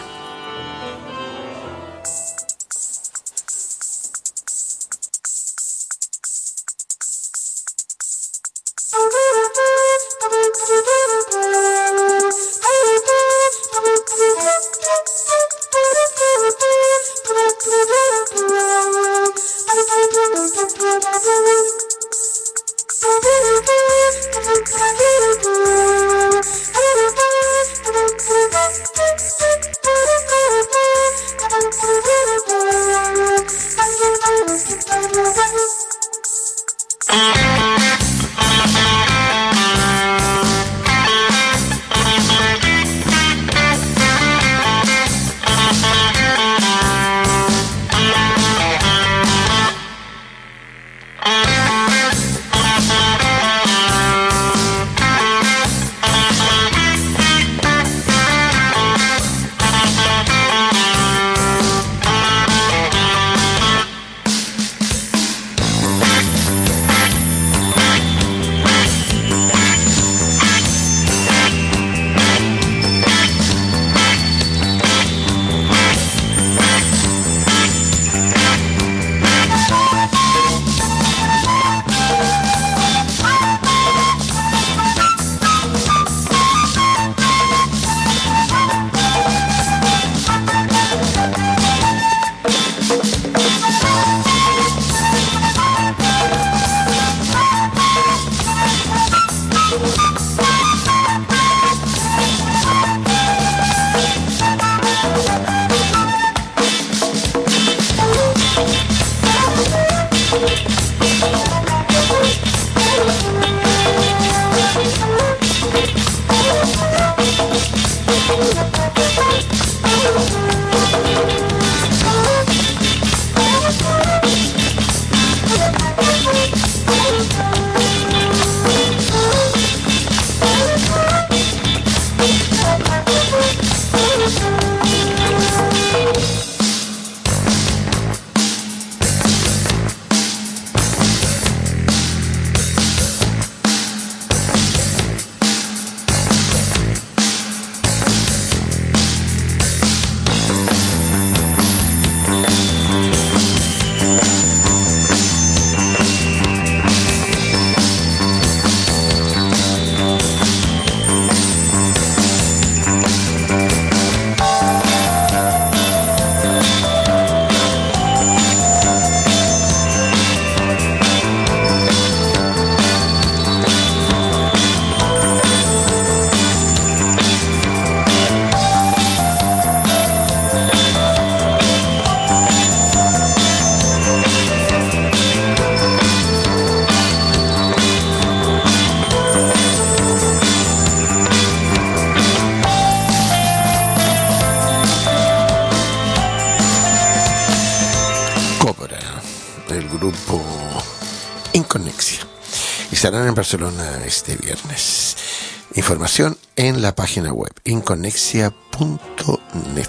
Estarán en Barcelona este viernes. Información en la página web inconexia punto net.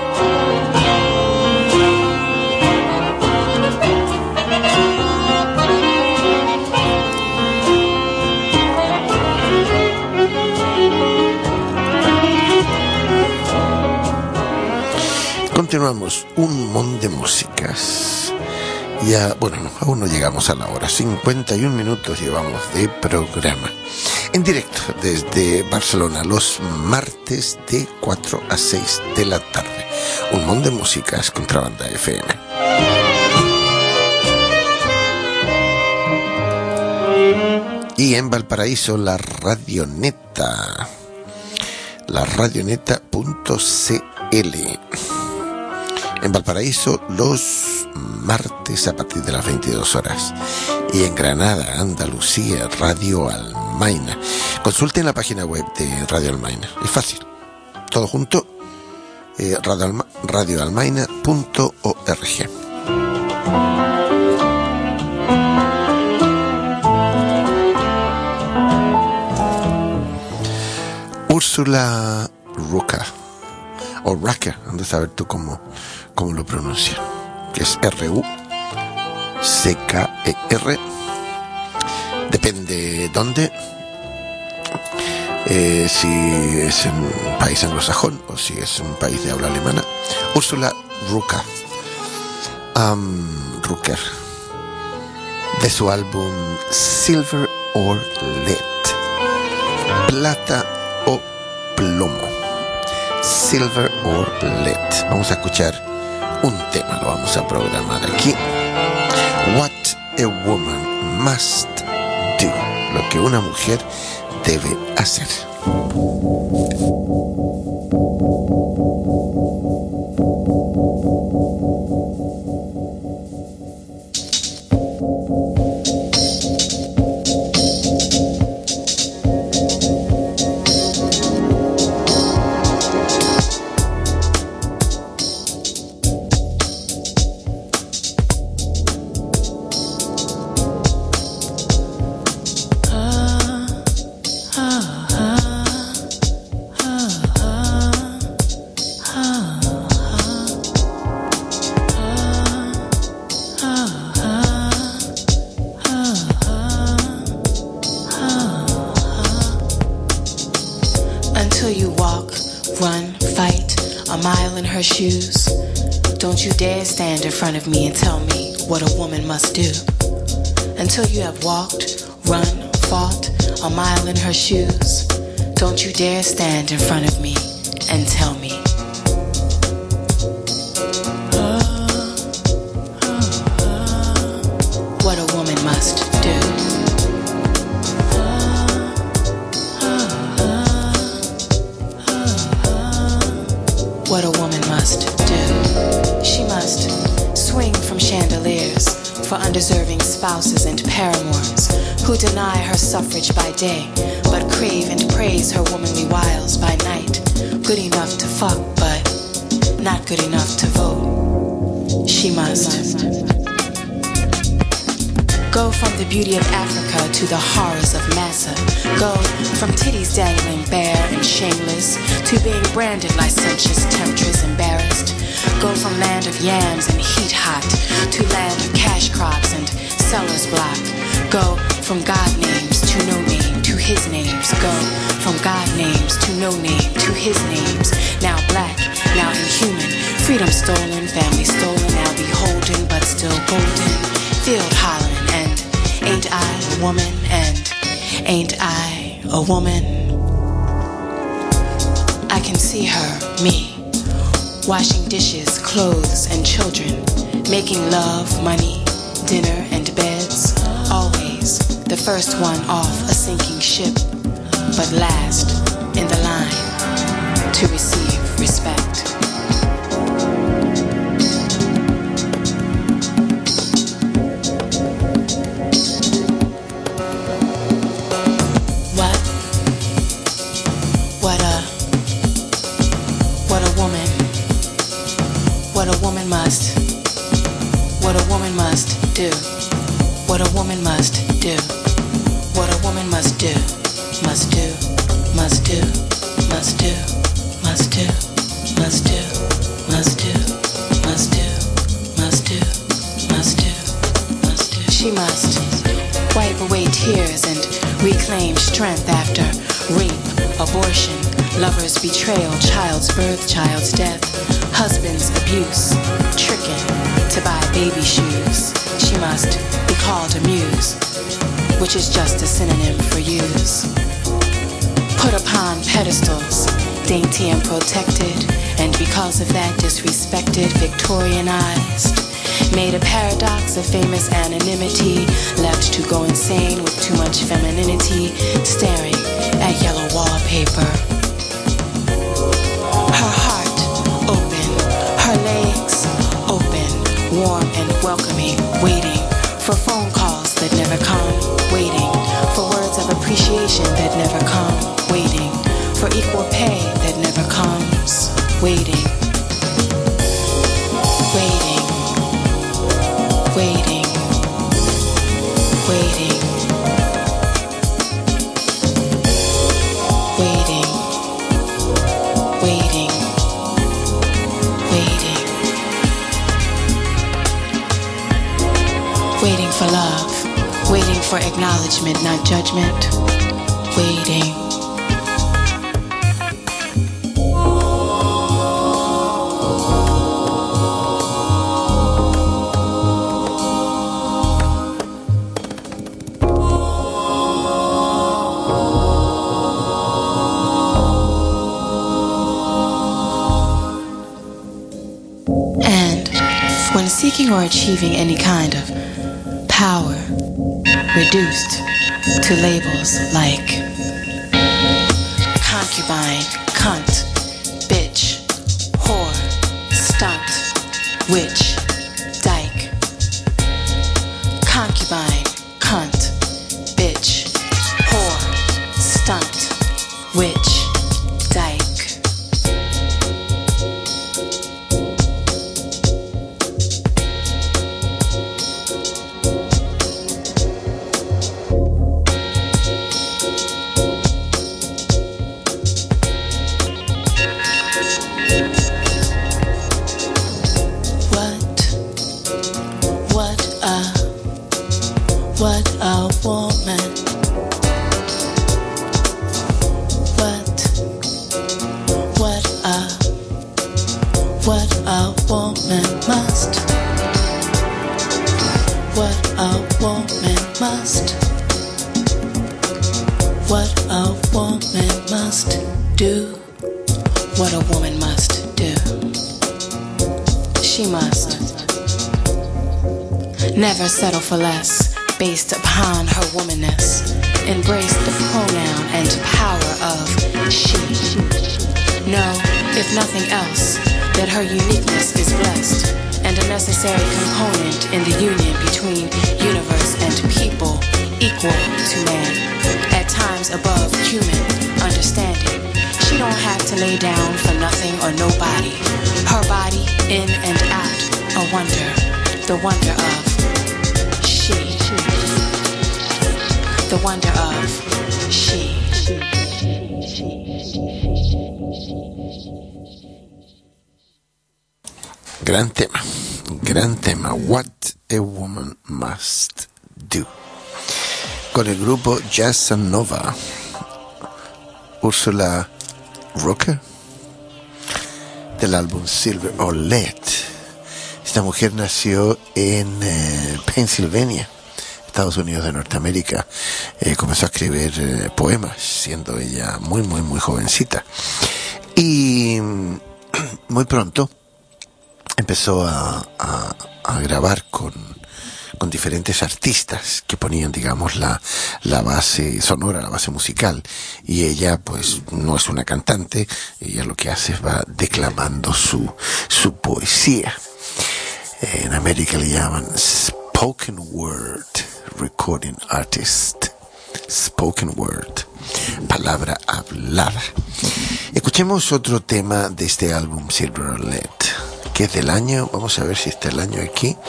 Continuamos, un montón de músicas. Ya, bueno, no, aún no llegamos a la hora. cincuenta y un minutos llevamos de programa. En directo desde Barcelona, los martes de cuatro a seis de la tarde. Un montón de músicas, Contrabanda F M. Y en Valparaíso, la Radioneta. La radioneta punto c l. En Valparaíso, los martes a partir de las veintidós horas. Y en Granada, Andalucía, Radio Almaina. Consulten la página web de Radio Almaina. Es fácil. Todo junto. Eh, radio almaina punto org. Úrsula Rucker, o Rucker, anda a saber tú cómo, cómo lo pronuncia, que es R U C K E R, depende dónde, eh, si es un país anglosajón o si es un país de habla alemana. Úrsula Rucker, um, Rucker, de su álbum Silver or Lead, plata o plomo, Silver or Lead. Vamos a escuchar un tema, lo vamos a programar aquí. What a Woman Must Do, lo que una mujer debe hacer.
Shoes. Don't you dare stand in front of me and tell me what a woman must do. Until you have walked, run, fought a mile in her shoes. Don't you dare stand in front of me and tell me. What a woman must do. What a woman must do. She must swing from chandeliers for undeserving spouses and paramours who deny her suffrage by day, but crave and praise her womanly wiles by night. Good enough to fuck, but not good enough to vote. She must go from the beauty of Africa to the horrors of Massa. Go from titties dangling bare and shameless to being branded licentious, temptress, embarrassed. Go from land of yams and heat hot to land of cash crops and seller's block. Go from God names to no name to his names. Go from God names to no name to his names. Now black, now inhuman. Freedom stolen, family stolen, now beholden but still golden. Field hollering and ain't I a woman and ain't I a woman? I can see her, me, washing dishes, clothes, and children, making love, money, dinner, and beds, always the first one off a sinking ship, but last in the line to receive respect. Do what a woman must do, what a woman must do, must do, must do, must do, must do, must do, must do, must do, must do, must do, must do. She must wipe away tears and reclaim strength after rape, abortion, lover's betrayal, child's birth, child's death, husband's abuse, tricking to buy baby shoes. She must be called a muse, which is just a synonym for use. Put upon pedestals, dainty and protected, and because of that disrespected, Victorianized, Made a paradox of famous anonymity, left to go insane with too much femininity, staring at yellow wallpaper. Her heart open, her legs open, warm and welcoming, waiting for phone calls that never come, waiting for words of appreciation that never come, waiting for equal pay that never comes, waiting, waiting, waiting, waiting, waiting, waiting, waiting, waiting for love, waiting for acknowledgement, not judgment, waiting. Seeking or achieving any kind of power reduced to labels like concubine, cunt, bitch, whore, stunt, witch, dyke. Concubine, cunt, bitch, whore, stunt, witch, dyke. Never settle for less, based upon her womanness. Embrace the pronoun and power of she. Know, if nothing else, that her uniqueness is blessed and a necessary component in the union between universe and people, equal to man, at times above human understanding. She don't have to lay down for nothing or nobody. Her body, in and out, a wonder, the wonder of the wonder of she.
Gran tema, gran tema. What a Woman Must Do. Con el grupo Jazz and Nova. Ursula Rocker, del álbum Silver or Lead. Esta mujer nació en eh, Pennsylvania, Estados Unidos de Norteamérica. Eh, comenzó a escribir eh, poemas siendo ella muy muy muy jovencita y muy pronto empezó a, a, a grabar con, con diferentes artistas que ponían, digamos, la, la base sonora, la base musical, y ella pues no es una cantante, ella lo que hace es va declamando su, su poesía. Eh, en América le llaman spoken word recording artist. Spoken word, palabra hablada. Escuchemos otro tema de este álbum Silver or Lead, que es del año, vamos a ver si está el año aquí.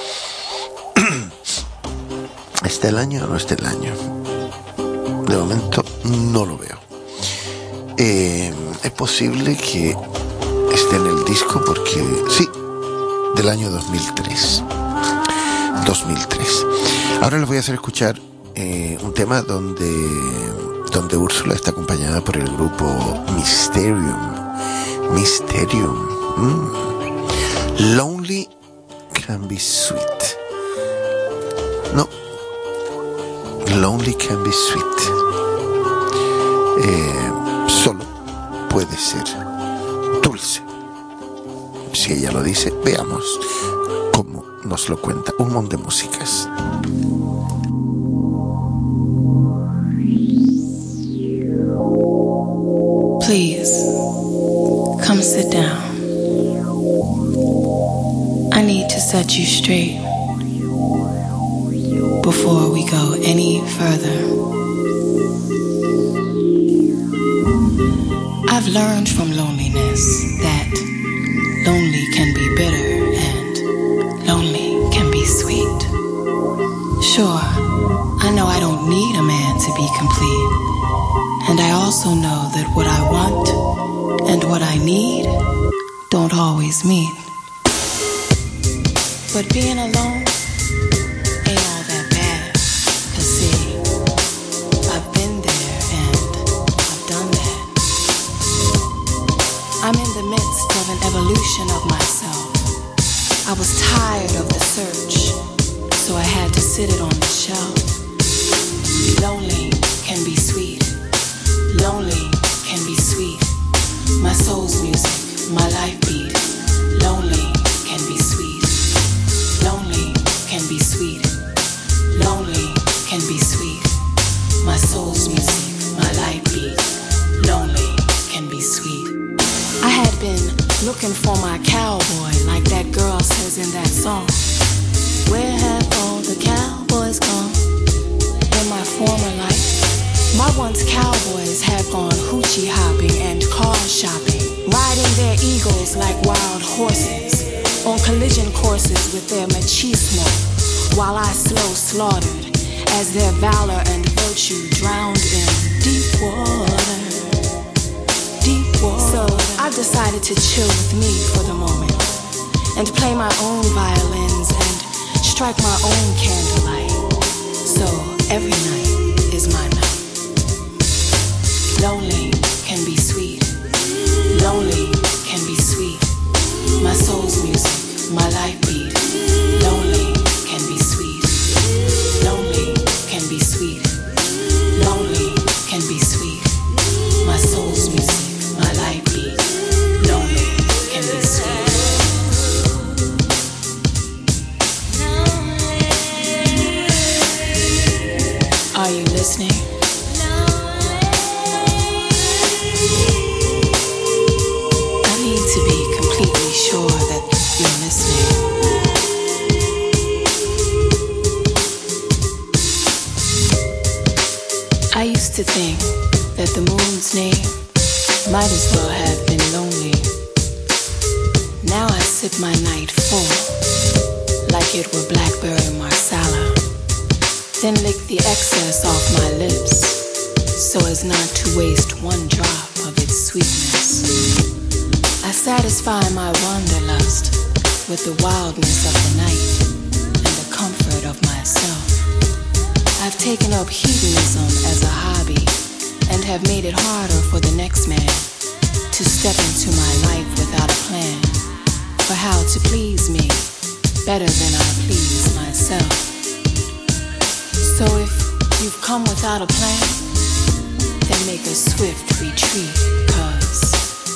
¿Está el año o no está el año? De momento no lo veo. Eh, es posible que esté en el disco porque sí, del año dos mil tres. dos mil tres. Ahora les voy a hacer escuchar eh, un tema donde donde Úrsula está acompañada por el grupo Mysterium. Mysterium. Mm. Lonely can be sweet. No. Lonely can be sweet. Eh, solo puede ser dulce. Si ella lo dice, veamos cómo nos lo cuenta. Un montón de músicas.
Please, come sit down. I need to set you straight before we go any further. I've learned from loneliness that lonely can be bitter and lonely can be sweet. Sure, I know I don't need a man to be complete. And I also know that what I want and what I need don't always meet. But being alone ain't all that bad. Cause see, I've been there and I've done that. I'm in the midst of an evolution of myself. I was tired of the search, so I had to sit it on the shelf. Lonely can be sweet. Lonely can be sweet. My soul's music, my life beat. Lonely can be sweet. Lonely can be sweet. Lonely can be sweet. My soul's music, my life beat. Lonely can be sweet. I had been looking for my cowboy, like that girl says in that song. Where have all the cowboys gone? In my former life, my once cowboys have gone hoochie hopping and car shopping, riding their egos like wild horses, on collision courses with their machismo, while I slow slaughtered as their valor and virtue drowned in deep water, deep water. So I've decided to chill with me for the moment, and play my own violins and strike my own candlelight. So every night is my night. Lonely can be sweet. Lonely can be sweet. My soul's music, my life beat. Lonely can be sweet. Lonely can be sweet. Lonely can be sweet. My soul's music, my life beat. Lonely can be sweet. Are you listening? To be completely sure that you're listening. I used to think that the moon's name might as well have been lonely. Now I sip my night full, like it were blackberry marsala, then lick the excess off my lips, so as not to waste one drop of its sweetness. I satisfy my wanderlust with the wildness of the night and the comfort of myself. I've taken up hedonism as a hobby and have made it harder for the next man to step into my life without a plan for how to please me better than I please myself. So if you've come without a plan, then make a swift retreat, 'cause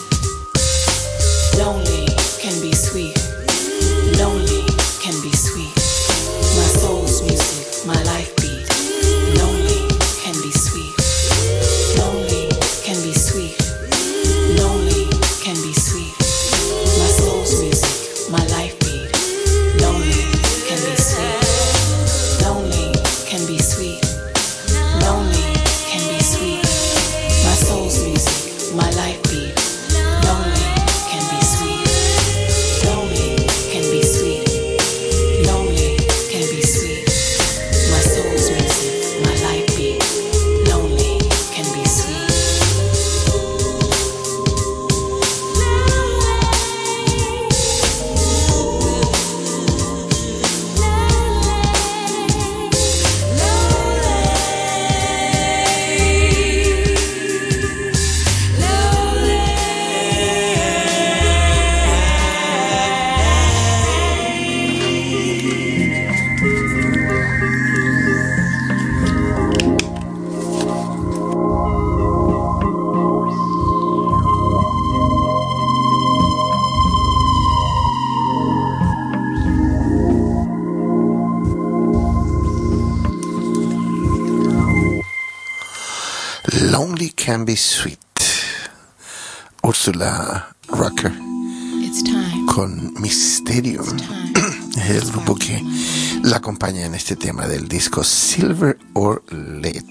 lonely can be sweet. Lonely can be sweet. My soul's music, my life beat. Lonely can be sweet. Lonely can be sweet. Lonely can be sweet. My soul's music, my life beat. Lonely can be sweet. Lonely can be sweet. Lonely can be sweet. My soul's music, my life beat. Lonely can be sweet. Lonely can be sweet.
Lonely Can Be Sweet. Ursula Rucker con Mysterium. Es el grupo que la acompaña en este tema del disco Silver or Lead.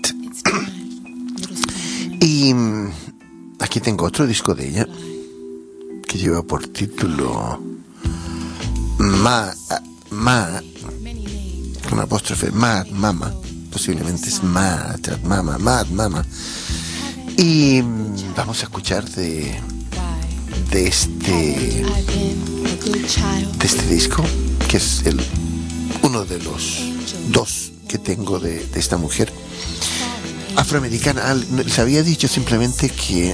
Y aquí tengo otro disco de ella que lleva por título Ma, Ma con apóstrofe Mad Mama, posiblemente es Mad Mama, Mad Mama. Y vamos a escuchar de de este de este disco, que es el uno de los dos que tengo de, de esta mujer afroamericana. Les había dicho simplemente que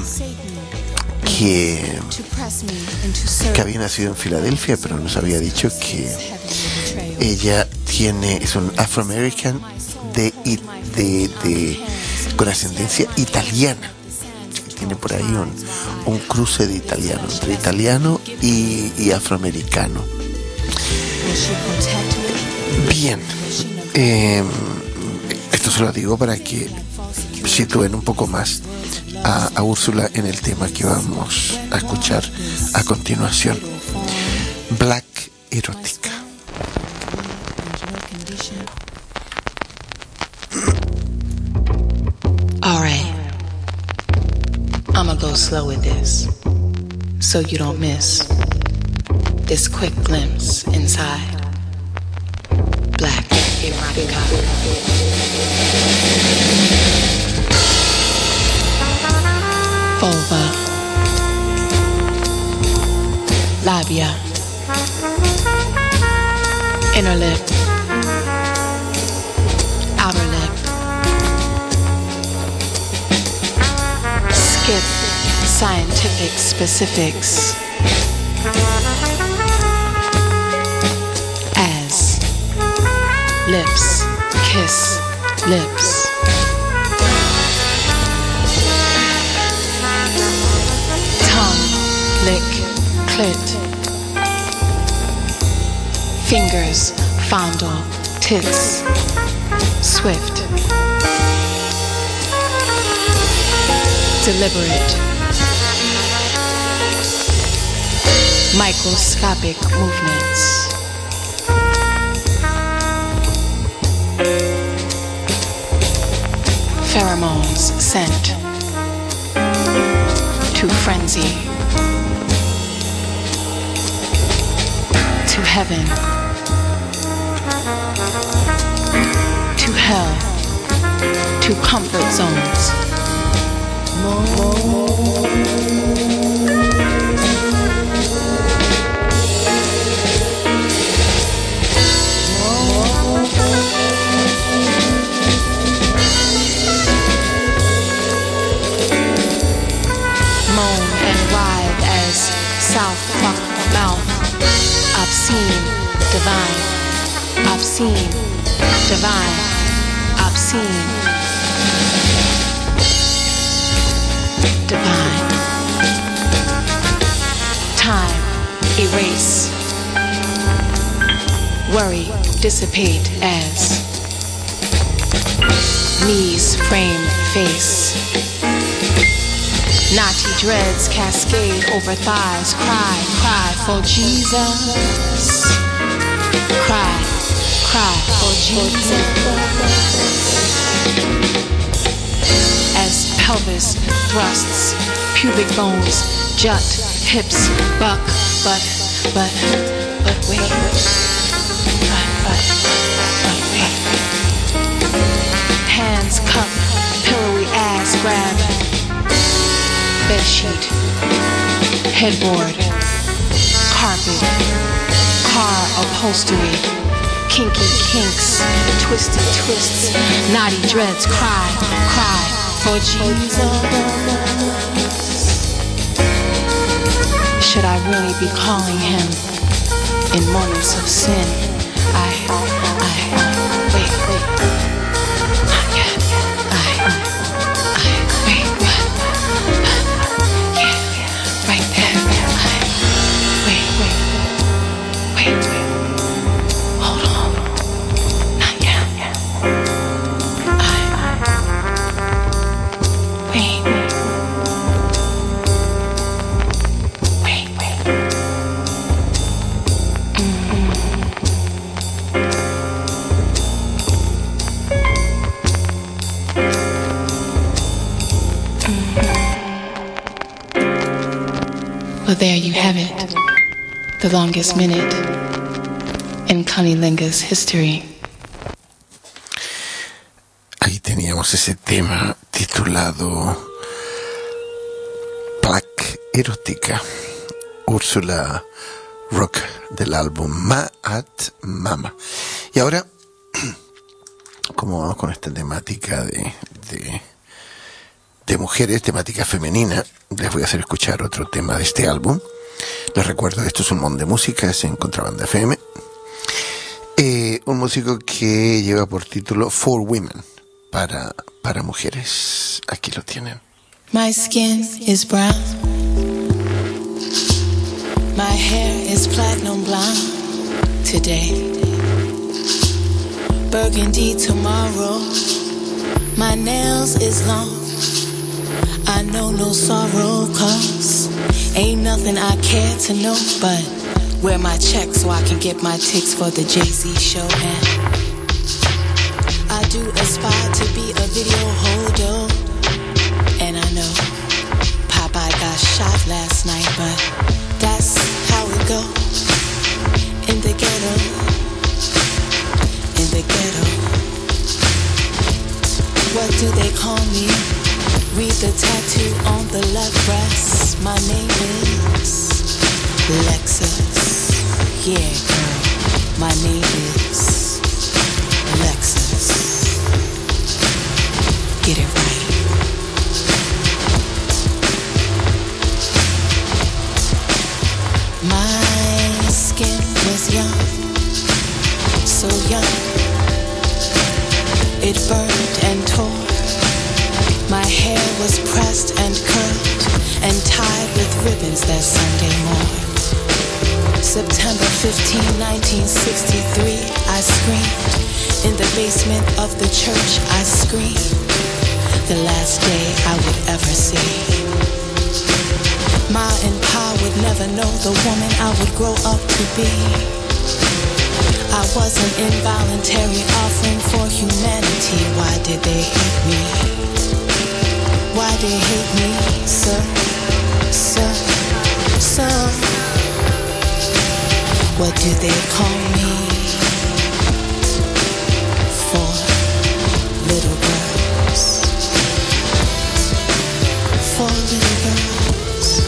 que que había nacido en Filadelfia, pero nos había dicho que ella tiene es un Afro-American de, de, de con ascendencia italiana. Tiene por ahí un, un cruce de italiano, entre italiano y, y afroamericano. Bien, eh, esto se lo digo para que sitúen un poco más a, a Úrsula en el tema que vamos a escuchar a continuación. Black Erótica.
All right. I'ma go slow with this, so you don't miss this quick glimpse inside Black Erotica. Vulva, labia, inner lip, outer lip, skip scientific specifics as lips kiss lips. Tongue lick clit. Fingers fondle tits. Swift. Deliberate. Microscopic movements. Pheromones sent to frenzy, to heaven, to hell, to comfort zones. Moan and writhe as south fuck mouth. Obscene, divine, obscene, divine, obscene, divine. Time, erase. Worry, dissipate as knees frame face. Naughty dreads cascade over thighs. Cry, cry for Jesus. Cry, cry for Jesus. As pelvis thrusts, pubic bones jut, hips buck, but, but, but wait. But, but, but wait. Hands cup, pillowy ass grab. Bedsheet, headboard, carpet, car upholstery, kinky kinks, twisted twists, naughty dreads, cry, cry for Jesus. Should I really be calling him in moments of sin? I, I, wait, wait, not yet, I, I, wait, what? Right there. Wait, wait, wait, wait. Hold on. Not yet. I, Well, there you have it, the longest minute in Cunnilingus history.
Ahí teníamos ese tema titulado Plaque Erótica, Úrsula Rock, del álbum Ma at Mama. Y ahora, como vamos con esta temática de, de, de mujeres, temática femenina, les voy a hacer escuchar otro tema de este álbum. Les recuerdo, esto es un mon de música, es en Contrabanda F M. Eh, un músico que lleva por título For Women, para, para mujeres. Aquí lo tienen.
My skin is brown. My hair is platinum blonde today. Burgundy tomorrow. My nails is long. I know no sorrow, cause ain't nothing I care to know but wear my check so I can get my ticks for the Jay-Z show. And I do aspire to be a video holder. And I know Popeye got shot last night, but that's how it go. In the ghetto, in the ghetto. What do they call me? Read the tattoo on the left breast. My name is Lexus. Yeah, girl, my name is Lexus. Get it right. My skin was young, so young. It burned and tore. My hair was pressed and curled and tied with ribbons that Sunday morn. September fifteenth, nineteen sixty-three, I screamed. In the basement of the church, I screamed. The last day I would ever see. Ma and Pa would never know the woman I would grow up to be. I was an involuntary offering for humanity. Why did they hate me? Why they hate me, sir, sir, sir? What do they call me? For little girls, for little girls.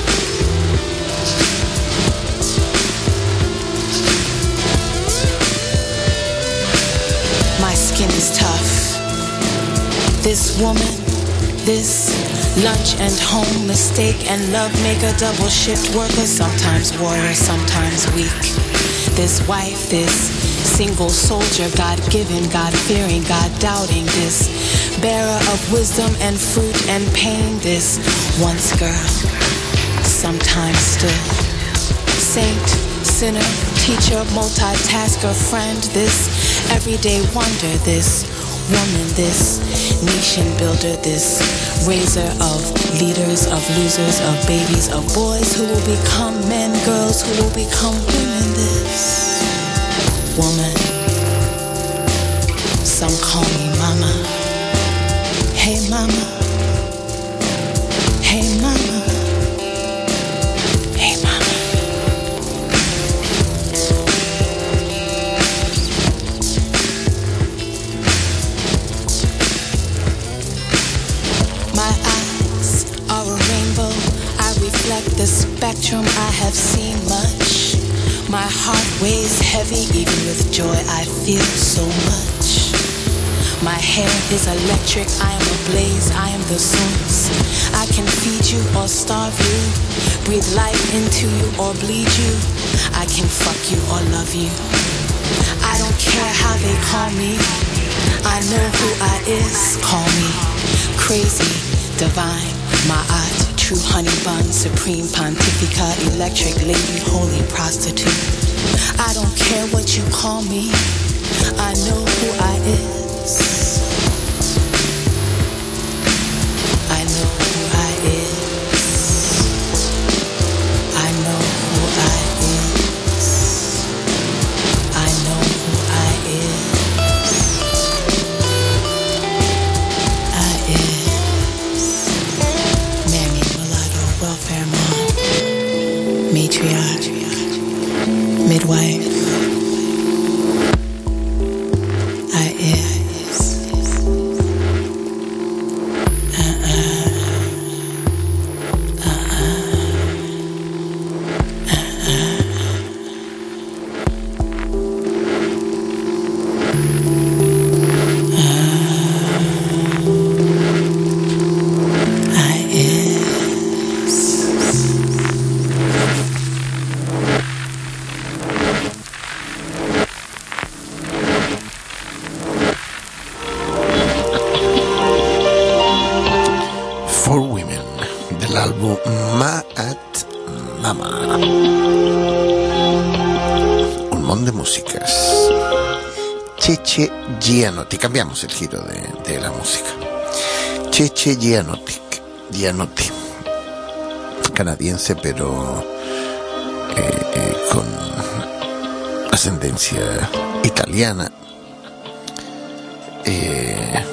My skin is tough. This woman, this lunch and home mistake and love maker, double shift worker, sometimes warrior, sometimes weak. This wife, this single soldier, God-given, God-fearing, God-doubting, this bearer of wisdom and fruit and pain, this once girl, sometimes stood. Saint, sinner, teacher, multitasker, friend, this everyday wonder, this woman, this nation builder, this raiser of leaders, of losers, of babies, of boys who will become men, girls who will become women. This woman, some call me mama. Hey mama, hey mama, hey mama. The spectrum, I have seen much. My heart weighs heavy, even with joy I feel so much. My hair is electric, I am ablaze, I am the source. I can feed you or starve you, breathe life into you or bleed you. I can fuck you or love you. I don't care how they call me, I know who I is. Call me crazy, divine, Ma'at, true honey bun, supreme pontifica, electric lady, holy prostitute. I don't care what you call me, I know who I is. I know who I is. I know who I is. I know who I is. I is Mammy Mulatto Welfare Mom. matriarch, midwife. I is. Uh-uh.
Cheche Gianotti, cambiamos el giro de, de la música. Cheche Gianotti, Gianotti, canadiense pero eh, eh, con ascendencia italiana, eh,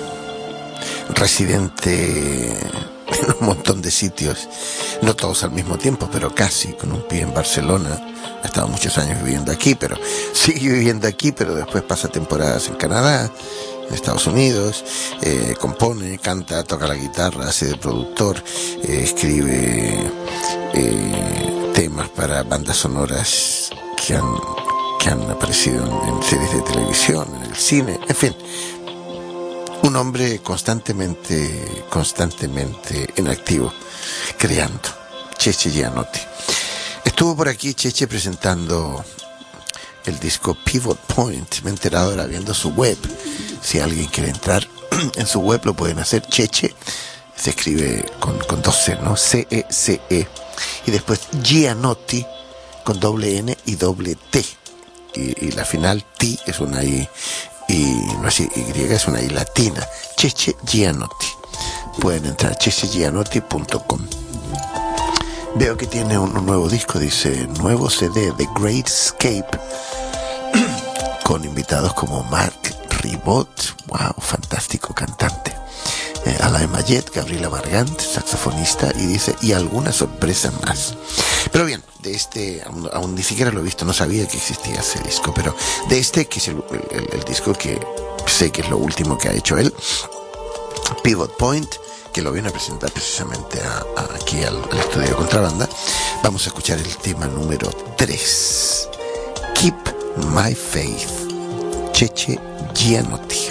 residente en un montón de sitios, no todos al mismo tiempo, pero casi, con un pie en Barcelona. Ha estado muchos años viviendo aquí, pero sigue viviendo aquí, pero después pasa temporadas en Canadá, en Estados Unidos, eh, compone, canta, toca la guitarra, hace de productor, eh, escribe eh, temas para bandas sonoras que han, que han aparecido en, en series de televisión, en el cine, en fin. Un hombre constantemente, constantemente en activo, creando. Cheche Gianotti. Estuvo por aquí Cheche presentando el disco Pivot Point. Me he enterado ahora viendo su web. Si alguien quiere entrar en su web lo pueden hacer. Cheche se escribe con, con dos C, ¿no? C E C E. Y después Gianotti con doble N y doble T. Y, y la final T es una I, y no es Y, es una I latina. Cheche Gianotti. Pueden entrar a cheche gianotti punto com. Veo que tiene un, un nuevo disco, dice nuevo C D, The Great Escape, con invitados como Marc Ribot, wow, fantástico cantante, eh, Alain Mayet, Gabriela Margant, saxofonista, y dice, y alguna sorpresa más. Pero bien, de este, aún, aún ni siquiera lo he visto, no sabía que existía ese disco, pero de este, que es el, el, el disco que sé que es lo último que ha hecho él, Pivot Point, que lo viene a presentar precisamente a, a aquí al, al estudio de Contrabanda, vamos a escuchar el tema número tres, Keep My Faith, Cheche Gianotti.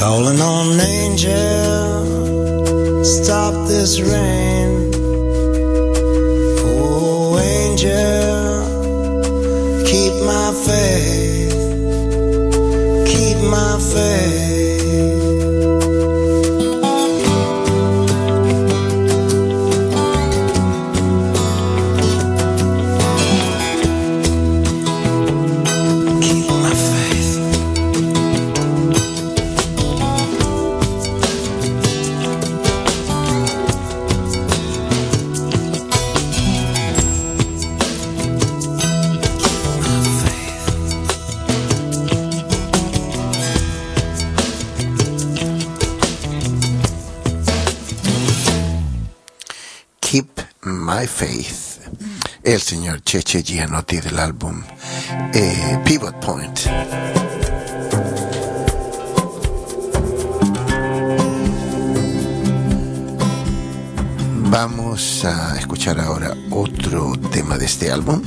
Calling on an angel, stop this rain. Oh, angel, keep my faith, keep my faith.
My Faith, el señor Cheche Gianotti del álbum eh, Pivot Point. Vamos a escuchar ahora otro tema de este álbum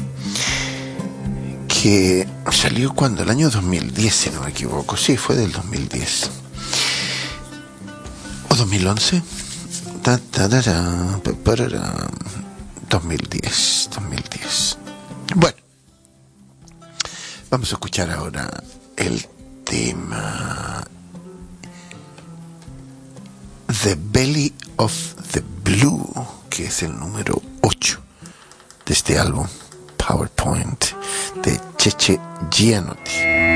que salió cuando, el año dos mil diez, si no me equivoco. Sí, fue del dos mil diez o dos mil once. Ta, ta, ta, ta, pa, pa, ra, ra. dos mil diez. Bueno, vamos a escuchar ahora el tema The Belly of the Blue, que es el número ocho de este álbum PowerPoint de Cheche Gianotti.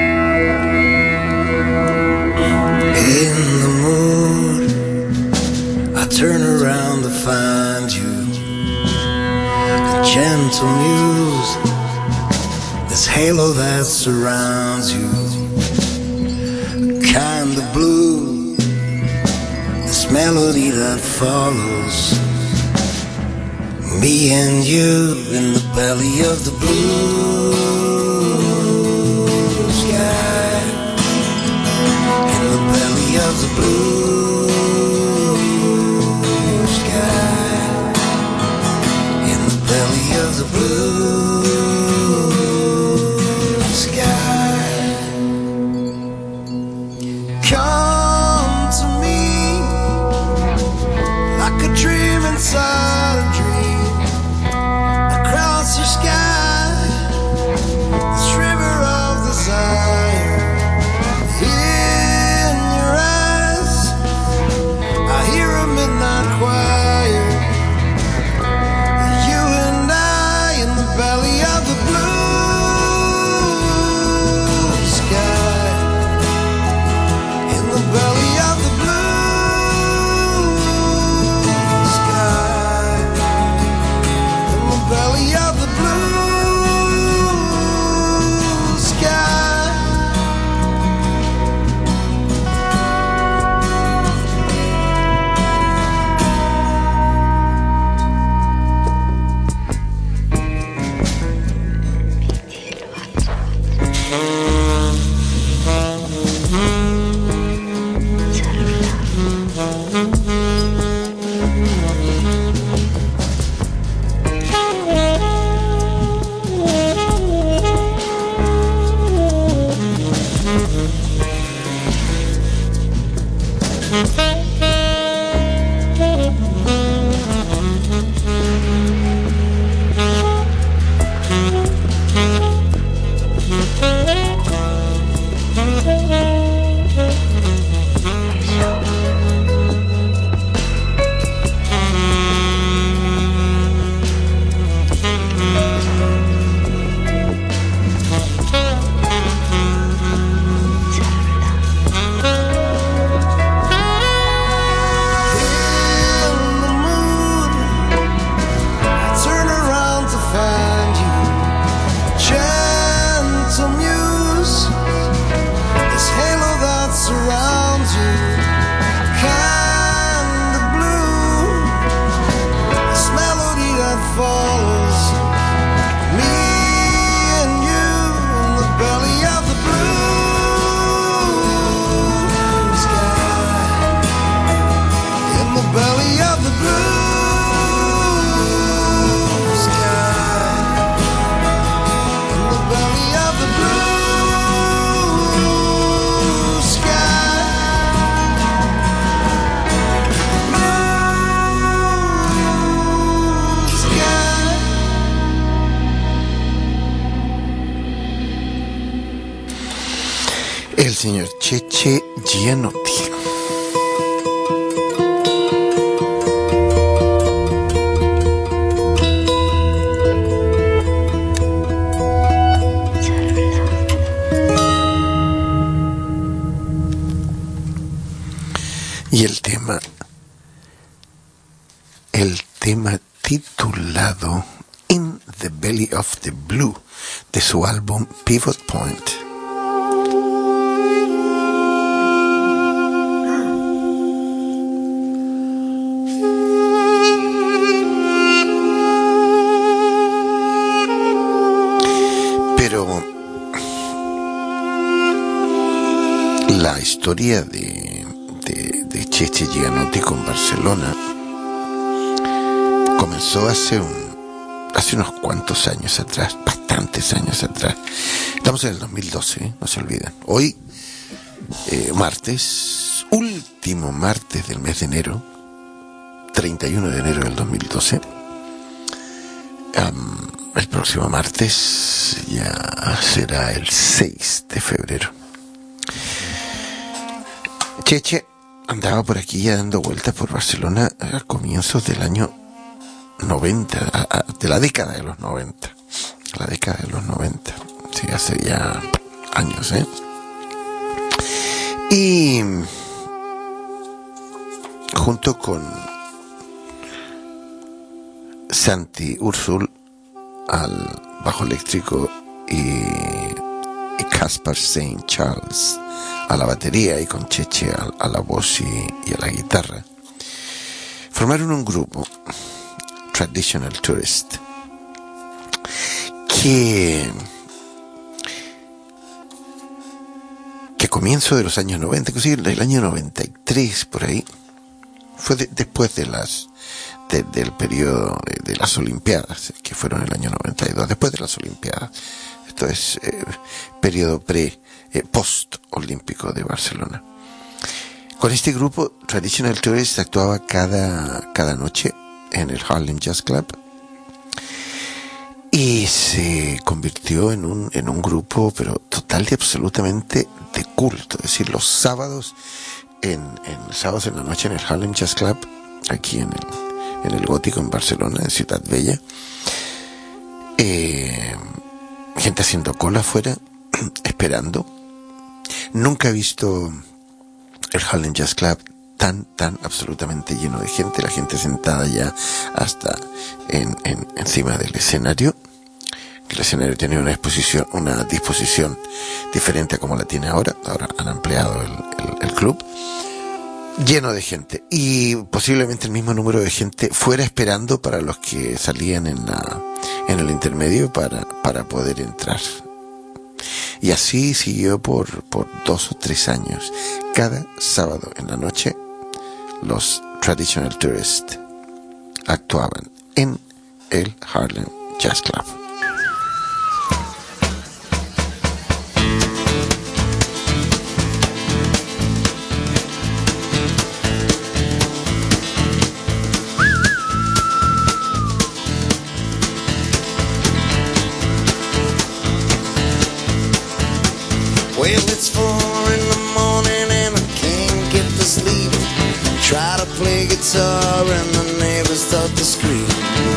In the mood, I turn around to find you. Gentle muse, this halo that surrounds you, kind of blue, this melody that follows me and you in the belly of the blue sky, in the belly of the blue belly of the blue sky. Come to me like a dream inside a dream. Across your sky, this river of desire. In your eyes, I hear a midnight choir. Belly
El señor Cheche Gianotti. Y el tema, el tema titulado In the Belly of the Blue de su álbum Pivot Point. Pero la historia de, de, de Cheche Gianotti con Barcelona comenzó hace un hace unos cuantos años atrás, bastantes años atrás. Estamos en el dos mil doce, ¿eh? No se olviden. Hoy, eh, martes, último martes del mes de enero, treinta y uno de enero del dos mil doce. Um, el próximo martes ya será el seis de febrero. Cheche andaba por aquí ya dando vueltas por Barcelona a comienzos del año noventa, a, a, de la década de los noventa, la década de los noventa, sí, hace ya años, ¿eh? Y junto con Santi Ursul al bajo eléctrico y, y Caspar Saint Charles a la batería y con Cheche a, a la voz y, y a la guitarra, formaron un grupo, Traditional Tourist, que que a comienzo de los años noventa, inclusive el año noventa y tres por ahí, fue de, después de las de, del periodo de, de las Olimpiadas, que fueron el año noventa y dos, después de las Olimpiadas. Esto es eh, periodo pre eh, post olímpico de Barcelona. Con este grupo Traditional Tourist actuaba cada cada noche en el Harlem Jazz Club y se convirtió en un en un grupo pero total y absolutamente de culto. Es decir, los sábados en, en sábados en la noche en el Harlem Jazz Club, aquí en el, en el Gótico en Barcelona, en Ciudad Bella, eh, gente haciendo cola afuera esperando. Nunca he visto el Harlem Jazz Club tan, tan absolutamente lleno de gente, la gente sentada ya hasta en, en, encima del escenario, que el escenario tenía una exposición, una disposición diferente a como la tiene ahora. Ahora han ampliado el, el, el club, lleno de gente, y posiblemente el mismo número de gente fuera esperando para los que salían en la, en el intermedio para, para poder entrar. Y así siguió por, por dos o tres años. Cada sábado en la noche los Traditional Tourists actuaban en el Harlem Jazz Club.
Well, it's four in the morning and I can't get to sleep. Try to play guitar and the neighbors start to scream.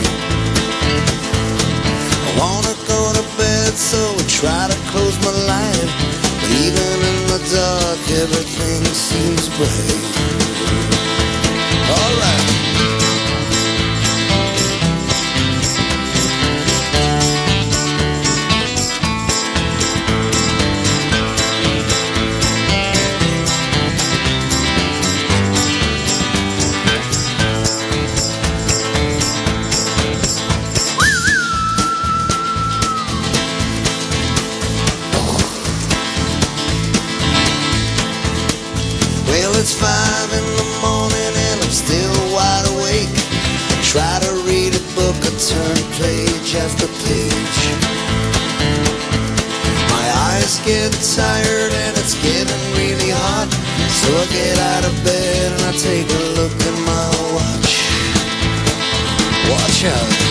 I wanna go to bed, so I try to close my light. But even in the dark, everything seems bright. Alright. It's five in the morning and I'm still wide awake. I try to read a book, I turn page after page. My eyes get tired and it's getting really hot, so I get out of bed and I take a look at my watch. Watch out.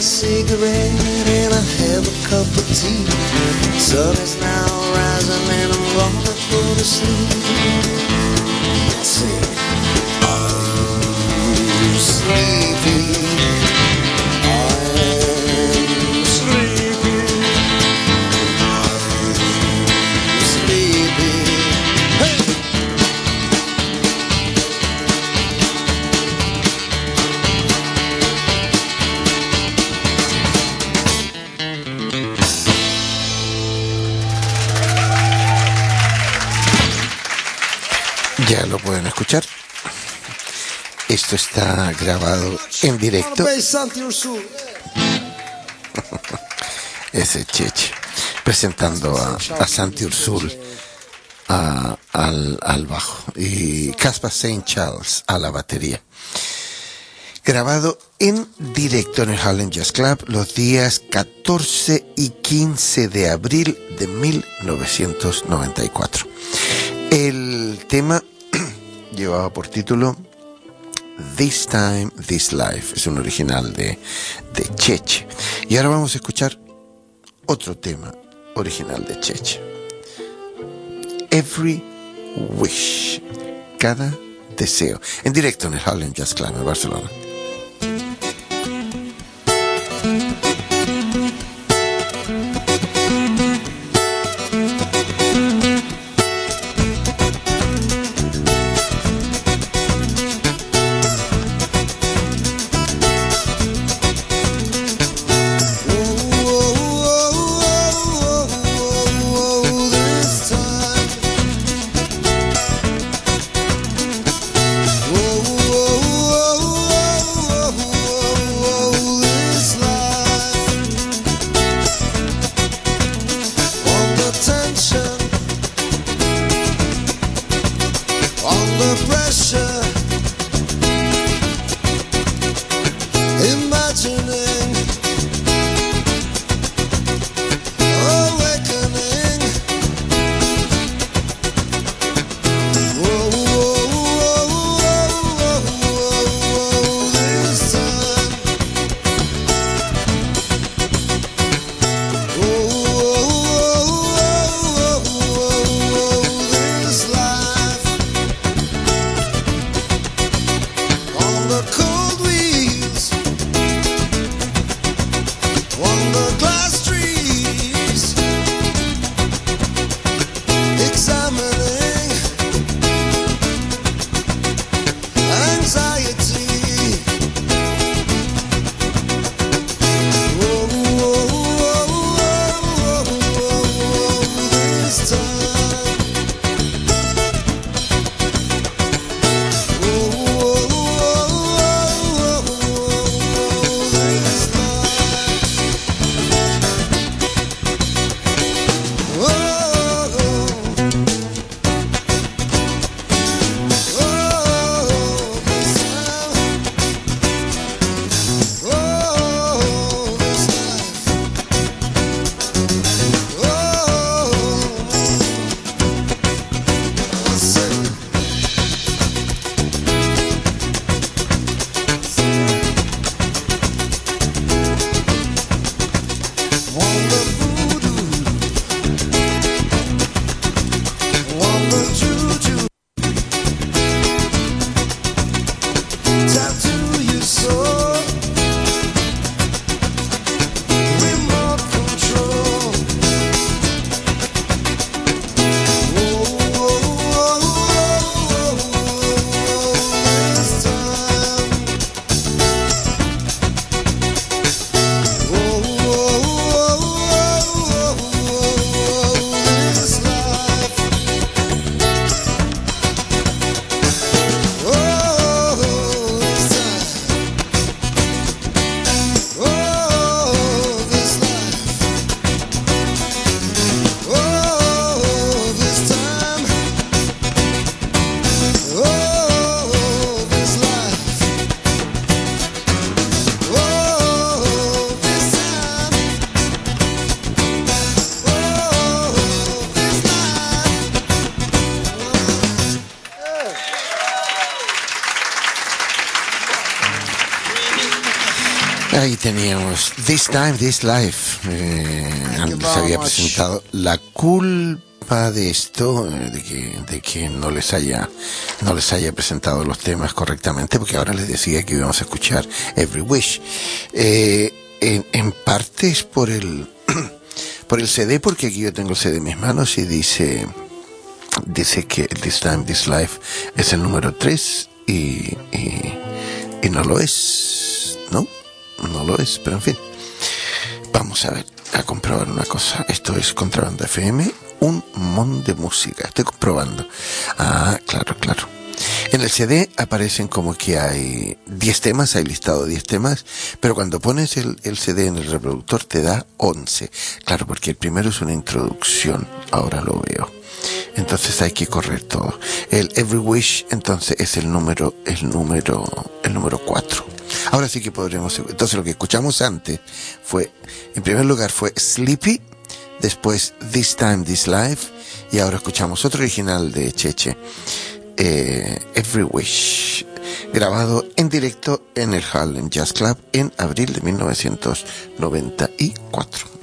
a cigarette and I have a cup of tea. Sun is now rising and I'm gonna go to sleep. Sing. I'm sleepy. I'm sleepy. I'm sleepy. Hey!
Ya lo pueden escuchar. Esto está grabado en directo. Ese Cheche presentando a, a Santi Ursul a, al, al bajo y Caspar Saint Charles a la batería. Grabado en directo en el Harlem Jazz Club los días catorce y quince de abril de mil novecientos noventa y cuatro. El tema llevaba por título This Time, This Life. Es un original de, de Cheche. Y ahora vamos a escuchar otro tema original de Cheche. Every Wish. Cada deseo. En directo en el Harlem Jazz Club en Barcelona. Ahí teníamos This Time, This Life. Eh, antes había presentado La culpa de esto, eh, de que, de que no les haya, no les haya presentado los temas correctamente, porque ahora les decía que íbamos a escuchar Every Wish. Eh, en, en parte es por el, por el C D, porque aquí yo tengo el C D en mis manos y dice, dice que This Time, This Life es el número tres y, y, y no lo es, ¿no? No lo es, pero en fin. Vamos a ver, a comprobar una cosa. Esto es Contrabanda F M, un mon de música. Estoy comprobando. Ah, claro, claro. En el C D aparecen como que hay diez temas, hay listado diez temas, pero cuando pones el, el C D en el reproductor te da once. Claro, porque el primero es una introducción, ahora lo veo. Entonces hay que correr todo. El Every Wish, entonces, es el número, el número, el número cuatro. Ahora sí que podremos. Entonces lo que escuchamos antes fue, en primer lugar fue Sleepy, después This Time, This Life, y ahora escuchamos otro original de Cheche, eh, Every Wish, grabado en directo en el Harlem Jazz Club en abril de mil novecientos noventa y cuatro.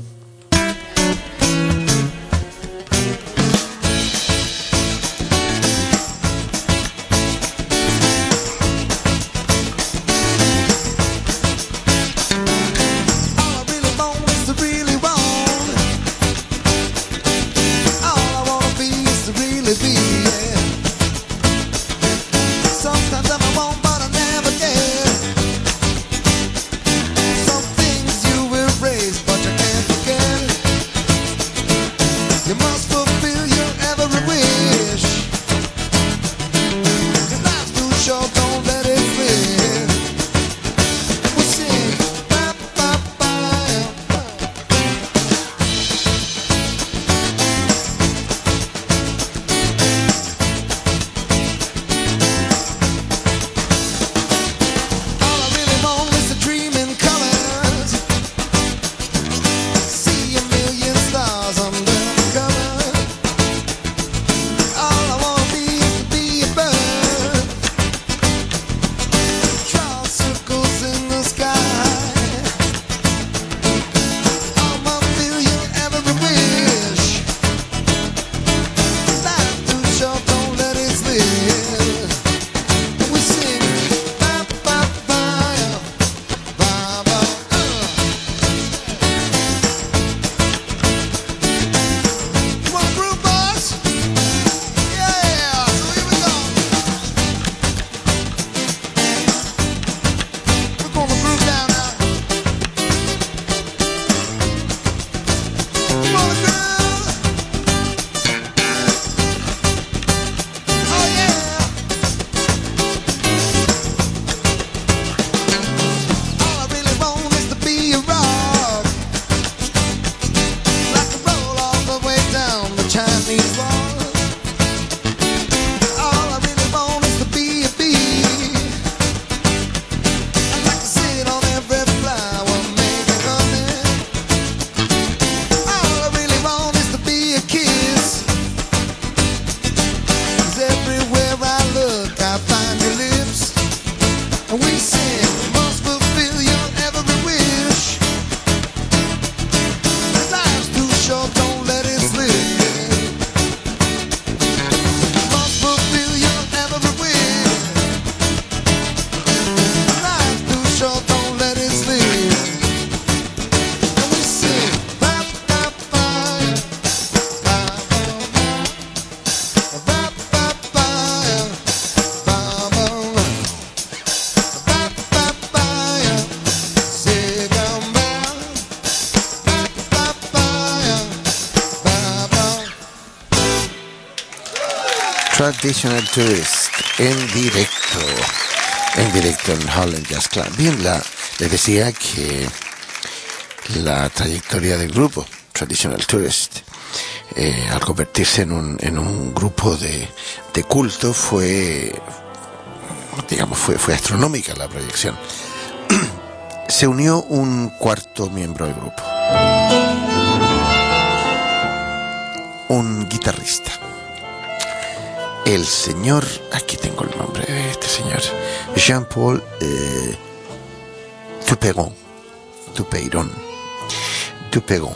Traditional Tourist, en directo, en directo en Harlem Jazz Club. Bien, la, les decía que la trayectoria del grupo Traditional Tourist, eh, al convertirse en un, en un grupo de, de culto, fue, digamos, fue, fue astronómica la proyección. Se unió un cuarto miembro del grupo, un guitarrista. El señor, aquí tengo el nombre de este señor, Jean-Paul eh, Couperin. Dupeyron. Dupeyron.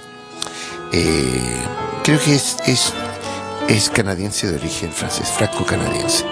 Eh, creo que es, es, es canadiense de origen francés, franco-canadiense.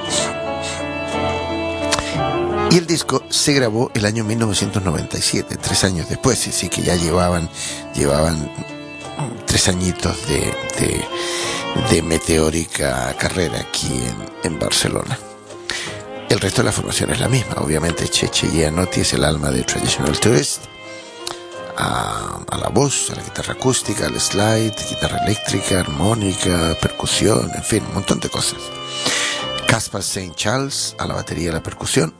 Y el disco se grabó el año mil novecientos noventa y siete, tres años después, así que ya llevaban, llevaban tres añitos de, de, de meteórica carrera aquí en, en Barcelona. El resto de la formación es la misma, obviamente. Cheche Gianotti es el alma de Traditional Tourist, a, a la voz, a la guitarra acústica, al slide, guitarra eléctrica, armónica, percusión, en fin, un montón de cosas. Caspar Saint Charles a la batería y la percusión.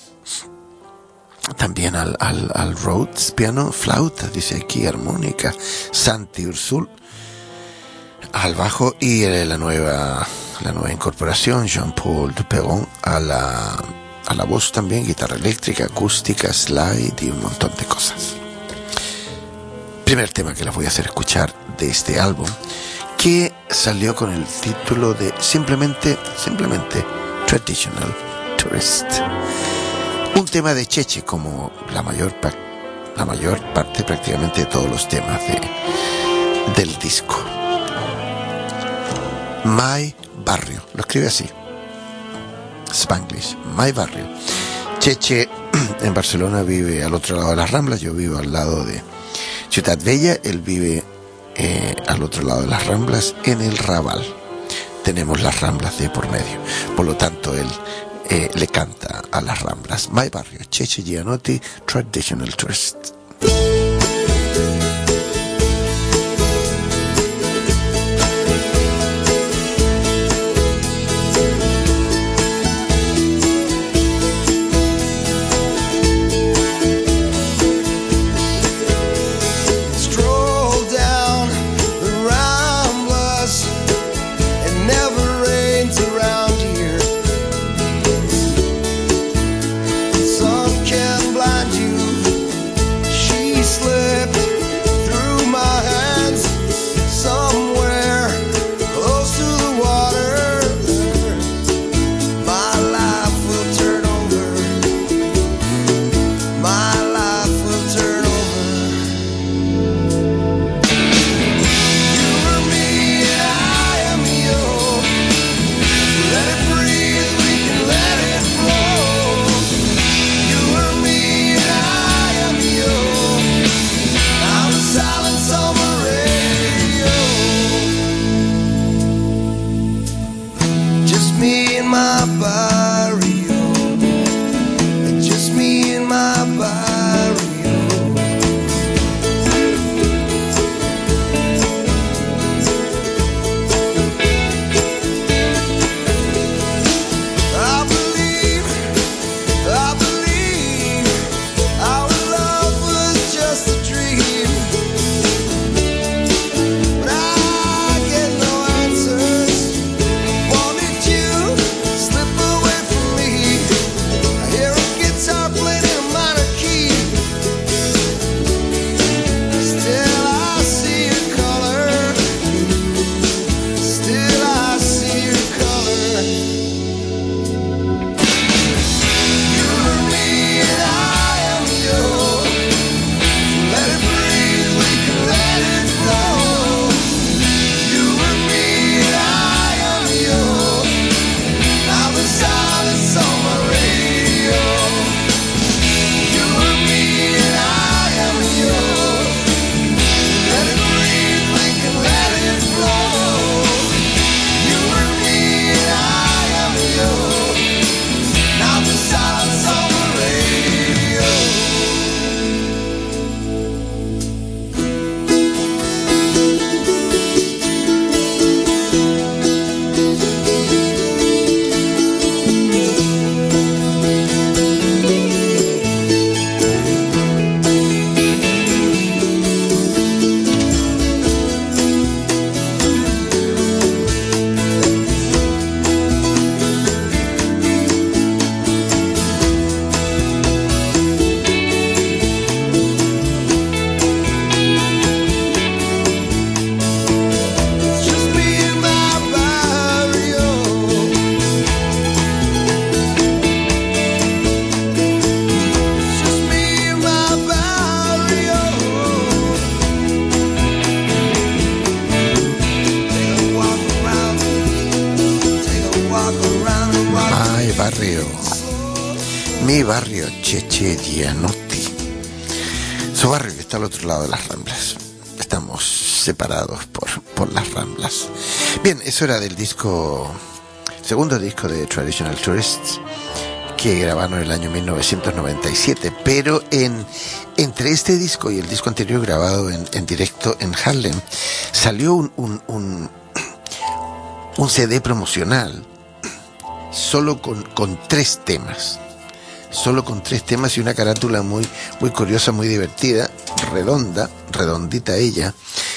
También al, al, al Rhodes piano, flauta, dice aquí, armónica. Santi Ursul al bajo y la nueva, la nueva incorporación, Jean-Paul Dupeyron a la, a la voz también, guitarra eléctrica, acústica, slide y un montón de cosas. Primer tema que les voy a hacer escuchar de este álbum, que salió con el título de simplemente, simplemente Traditional Tourist. Un tema de Cheche, como la mayor, la mayor parte prácticamente de todos los temas de, del disco. My Barrio, lo escribe así, Spanglish, My Barrio. Cheche en Barcelona vive al otro lado de las Ramblas, yo vivo al lado de Ciutat Vella, él vive eh, al otro lado de las Ramblas, en el Raval. Tenemos las Ramblas de por medio, por lo tanto él eh, le canta a las Ramblas. My Barrio, Cheche Gianotti, Traditional Tourist.
Sun can blind you,
Mi barrio, Cheche Gianotti. Su barrio que está al otro lado de las Ramblas. Estamos separados por, por las Ramblas. Bien, eso era del disco, segundo disco de Traditional Tourists, que grabaron en el año mil novecientos noventa y siete, pero en, entre este disco y el disco anterior grabado en, en directo en Harlem, salió un, un, un, un C D promocional, solo con, con tres temas. Solo con tres temas y una carátula muy, muy curiosa, muy divertida, redonda, redondita ella,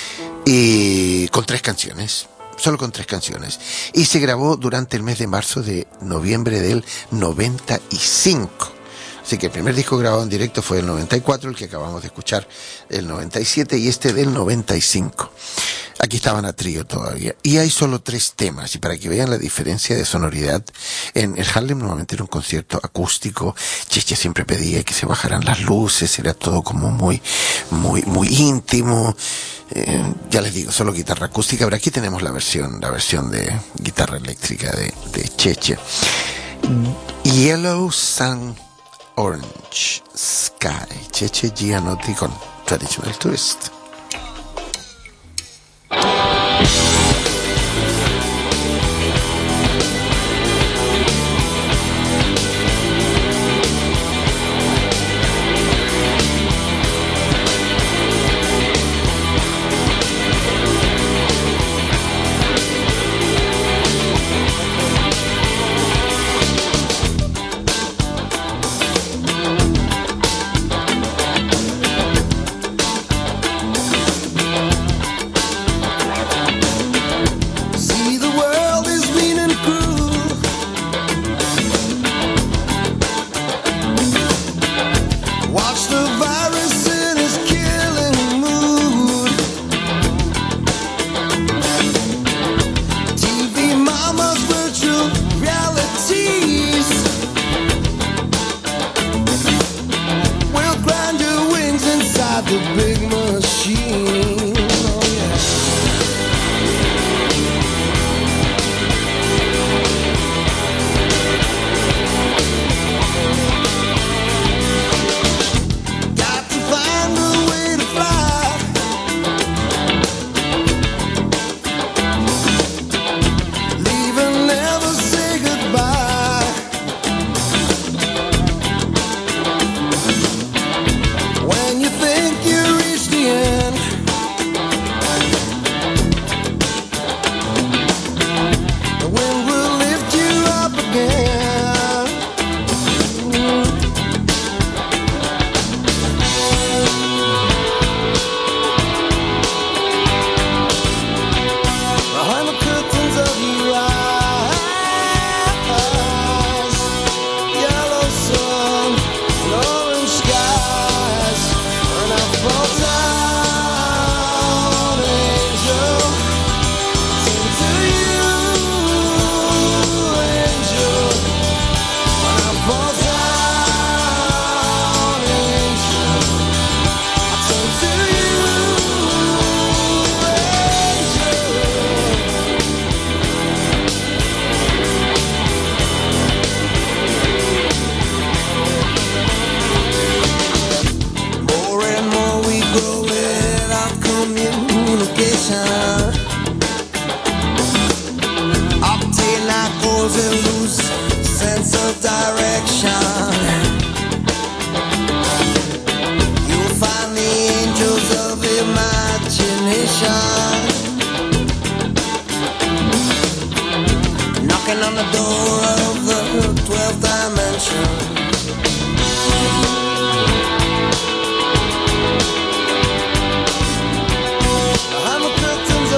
y con tres canciones, solo con tres canciones. Y se grabó durante el mes de marzo de noviembre del noventa y cinco. Así que el primer disco grabado en directo fue el noventa y cuatro, el que acabamos de escuchar el noventa y siete y este del noventa y cinco. Aquí estaban a trío todavía. Y hay solo tres temas. Y para que vean la diferencia de sonoridad, en el Harlem normalmente era un concierto acústico. Cheche siempre pedía que se bajaran las luces. Era todo como muy, muy, muy íntimo. Eh, ya les digo, solo guitarra acústica. Pero aquí tenemos la versión, la versión de guitarra eléctrica de, de Cheche. Yellow Sun Orange Sky. Cheche Gianotti con Traditional Tourist.
Behind the curtains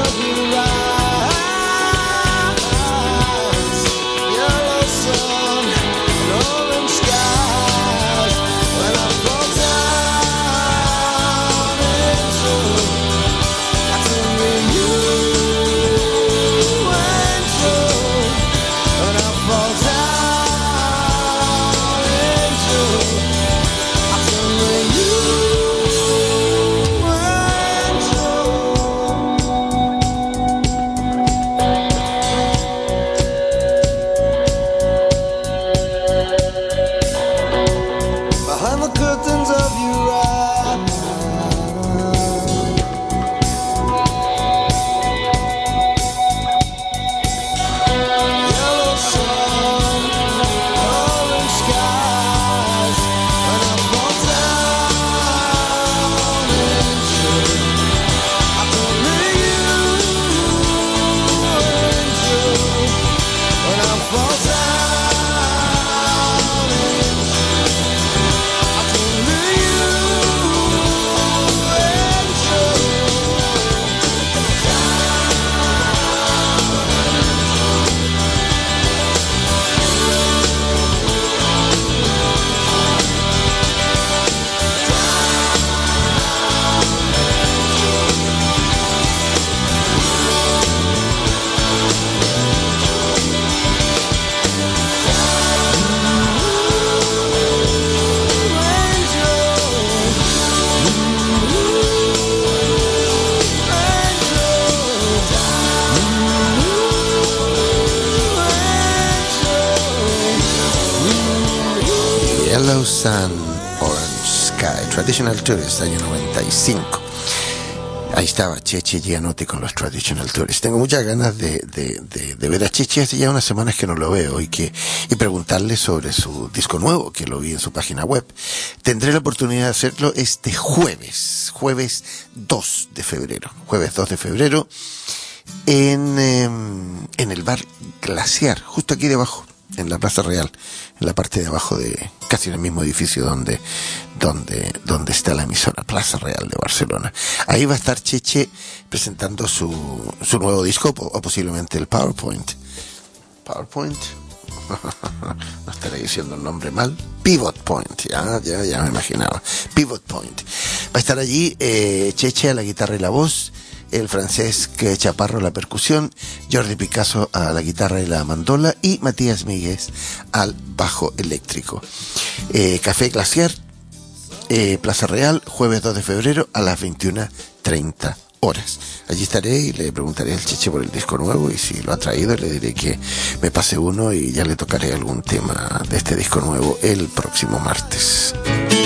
Sun Orange Sky, Traditional Tourist, año noventa y cinco. Ahí estaba Cheche Gianotti con los Traditional Tourists. Tengo muchas ganas de, de, de, de ver a Cheche. Hace ya unas semanas que no lo veo y que y preguntarle sobre su disco nuevo, que lo vi en su página web. Tendré la oportunidad de hacerlo este jueves, jueves dos de febrero. Jueves dos de febrero en, eh, en el bar Glaciar, justo aquí debajo, en la Plaza Real, en la parte de abajo de casi en el mismo edificio donde donde donde está la emisora, Plaza Real de Barcelona. Ahí va a estar Cheche presentando su su nuevo disco, o posiblemente el PowerPoint. PowerPoint. No estaré diciendo el nombre mal. Pivot Point, ya, ya, ya me imaginaba. Pivot Point. Va a estar allí eh, Cheche a la guitarra y la voz, el francés que Chaparro a la percusión, Jordi Picasso a la guitarra y la mandola y Matías Míguez al bajo eléctrico. Eh, Café Glaciar, eh, Plaza Real, jueves dos de febrero a las veintiuna treinta horas. Allí estaré y le preguntaré al Cheche por el disco nuevo, y si lo ha traído le diré que me pase uno y ya le tocaré algún tema de este disco nuevo el próximo martes.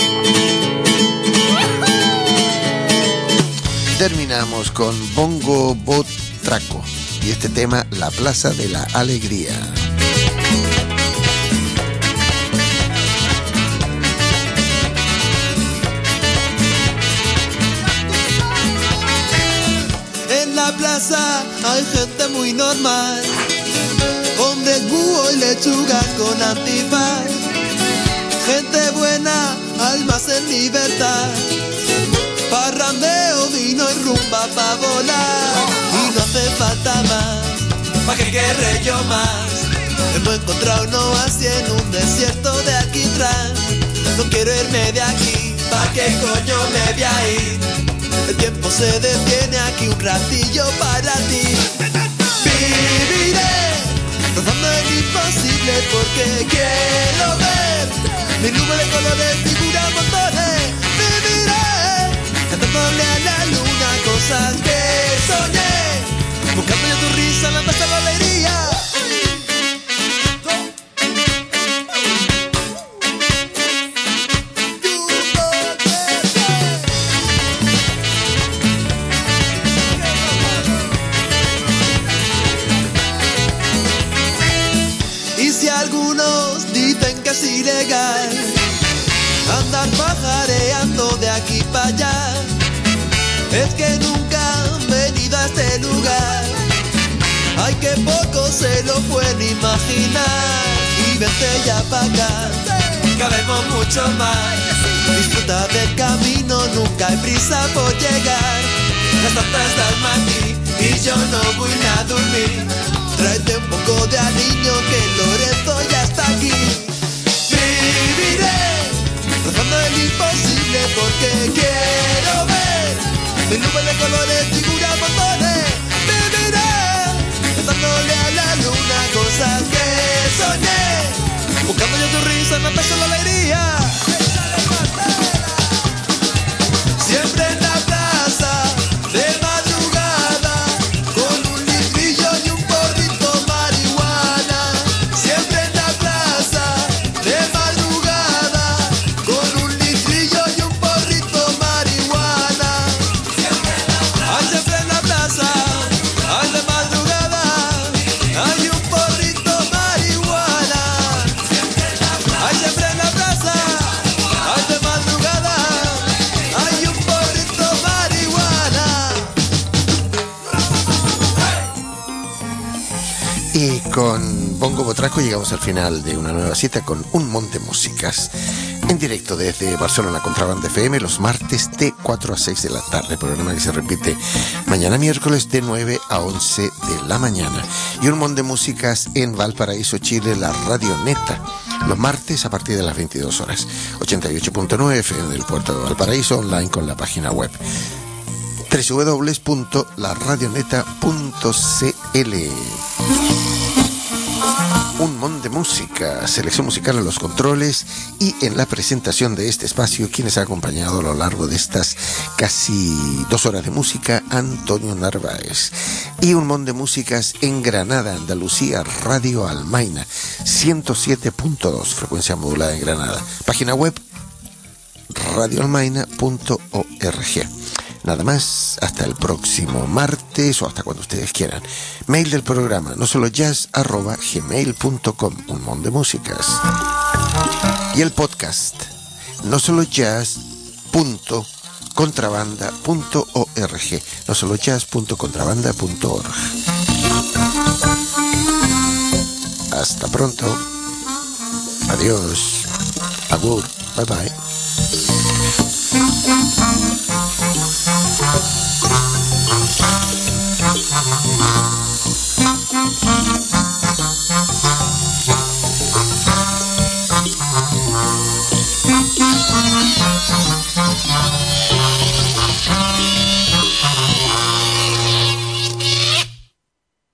Terminamos con Bongo Botraco y este tema, La Plaza de la Alegría.
En la plaza hay gente muy normal, hombres búho y lechuga con antifaz, gente buena, almas en libertad. Parrandeo, vino y rumba pa' volar, y no hace falta más, pa' que querré yo más. Hemos encontrado un oasis en un desierto de alquitrán. No quiero irme de aquí, pa' que coño me voy a ir. El tiempo se detiene aquí un ratillo para ti. Viviré rozando el imposible porque quiero ver mi nube de colores, figura montones. Viviré cantándole a la luna cosas que soñé, buscando yo tu risa, la paz, la alegría. Y si algunos dicen que es ilegal andar pajareando de aquí para allá, es que nunca han venido a este lugar. Ay, que poco se lo pueden imaginar. Y vente ya pa' acá, cabemos mucho más. Disfruta del camino, nunca hay prisa por llegar. Las tantas están aquí y yo no voy a dormir. Tráete un poco de aliño que Lorenzo ya está aquí. Viviré rozando el imposible porque quiero ver mi nube de colores, figuras, montones. Viviré cantándole a la luna cosas que soñé, buscando yo tu risa, me pesa la alegría. Siempre en la plaza de madrugada con un litrillo y un porrito marihuana. Siempre en la plaza de madrugada con un litrillo y un porrito marihuana. Ay, siempre en la plaza, ay, de madrugada, hay un porrito marihuana. Ay, siempre en la plaza, ay, de madrugada, hay un porrito marihuana.
Y con Bongo Botraco llegamos al final de una nueva cita con Un Mon de Músicas en directo desde Barcelona Contrabanda F M los martes de cuatro a seis de la tarde, programa que se repite mañana miércoles de nueve a once de la mañana. Y Un Mon de Músicas en Valparaíso, Chile, la Radio Neta, los martes a partir de las veintidós horas, ochenta y ocho punto nueve F M del puerto de Valparaíso, online con la página web doble u doble u doble u punto la radioneta punto c l. Un Mon de Música, selección musical en los controles y en la presentación de este espacio, quienes ha acompañado a lo largo de estas casi dos horas de música, Antonio Narváez. Y Un Mon de Músicas en Granada, Andalucía, Radio Almaina, ciento siete punto dos, frecuencia modulada en Granada. Página web radio almaina punto org. Nada más, hasta el próximo martes o hasta cuando ustedes quieran. Mail del programa, no solo jazz, arroba gmail punto com, un montón de músicas. Y el podcast, no solo jazz punto contrabanda punto org, no solo jazz punto contrabanda punto org. Hasta pronto. Adiós. Agur. Bye bye. Thank you.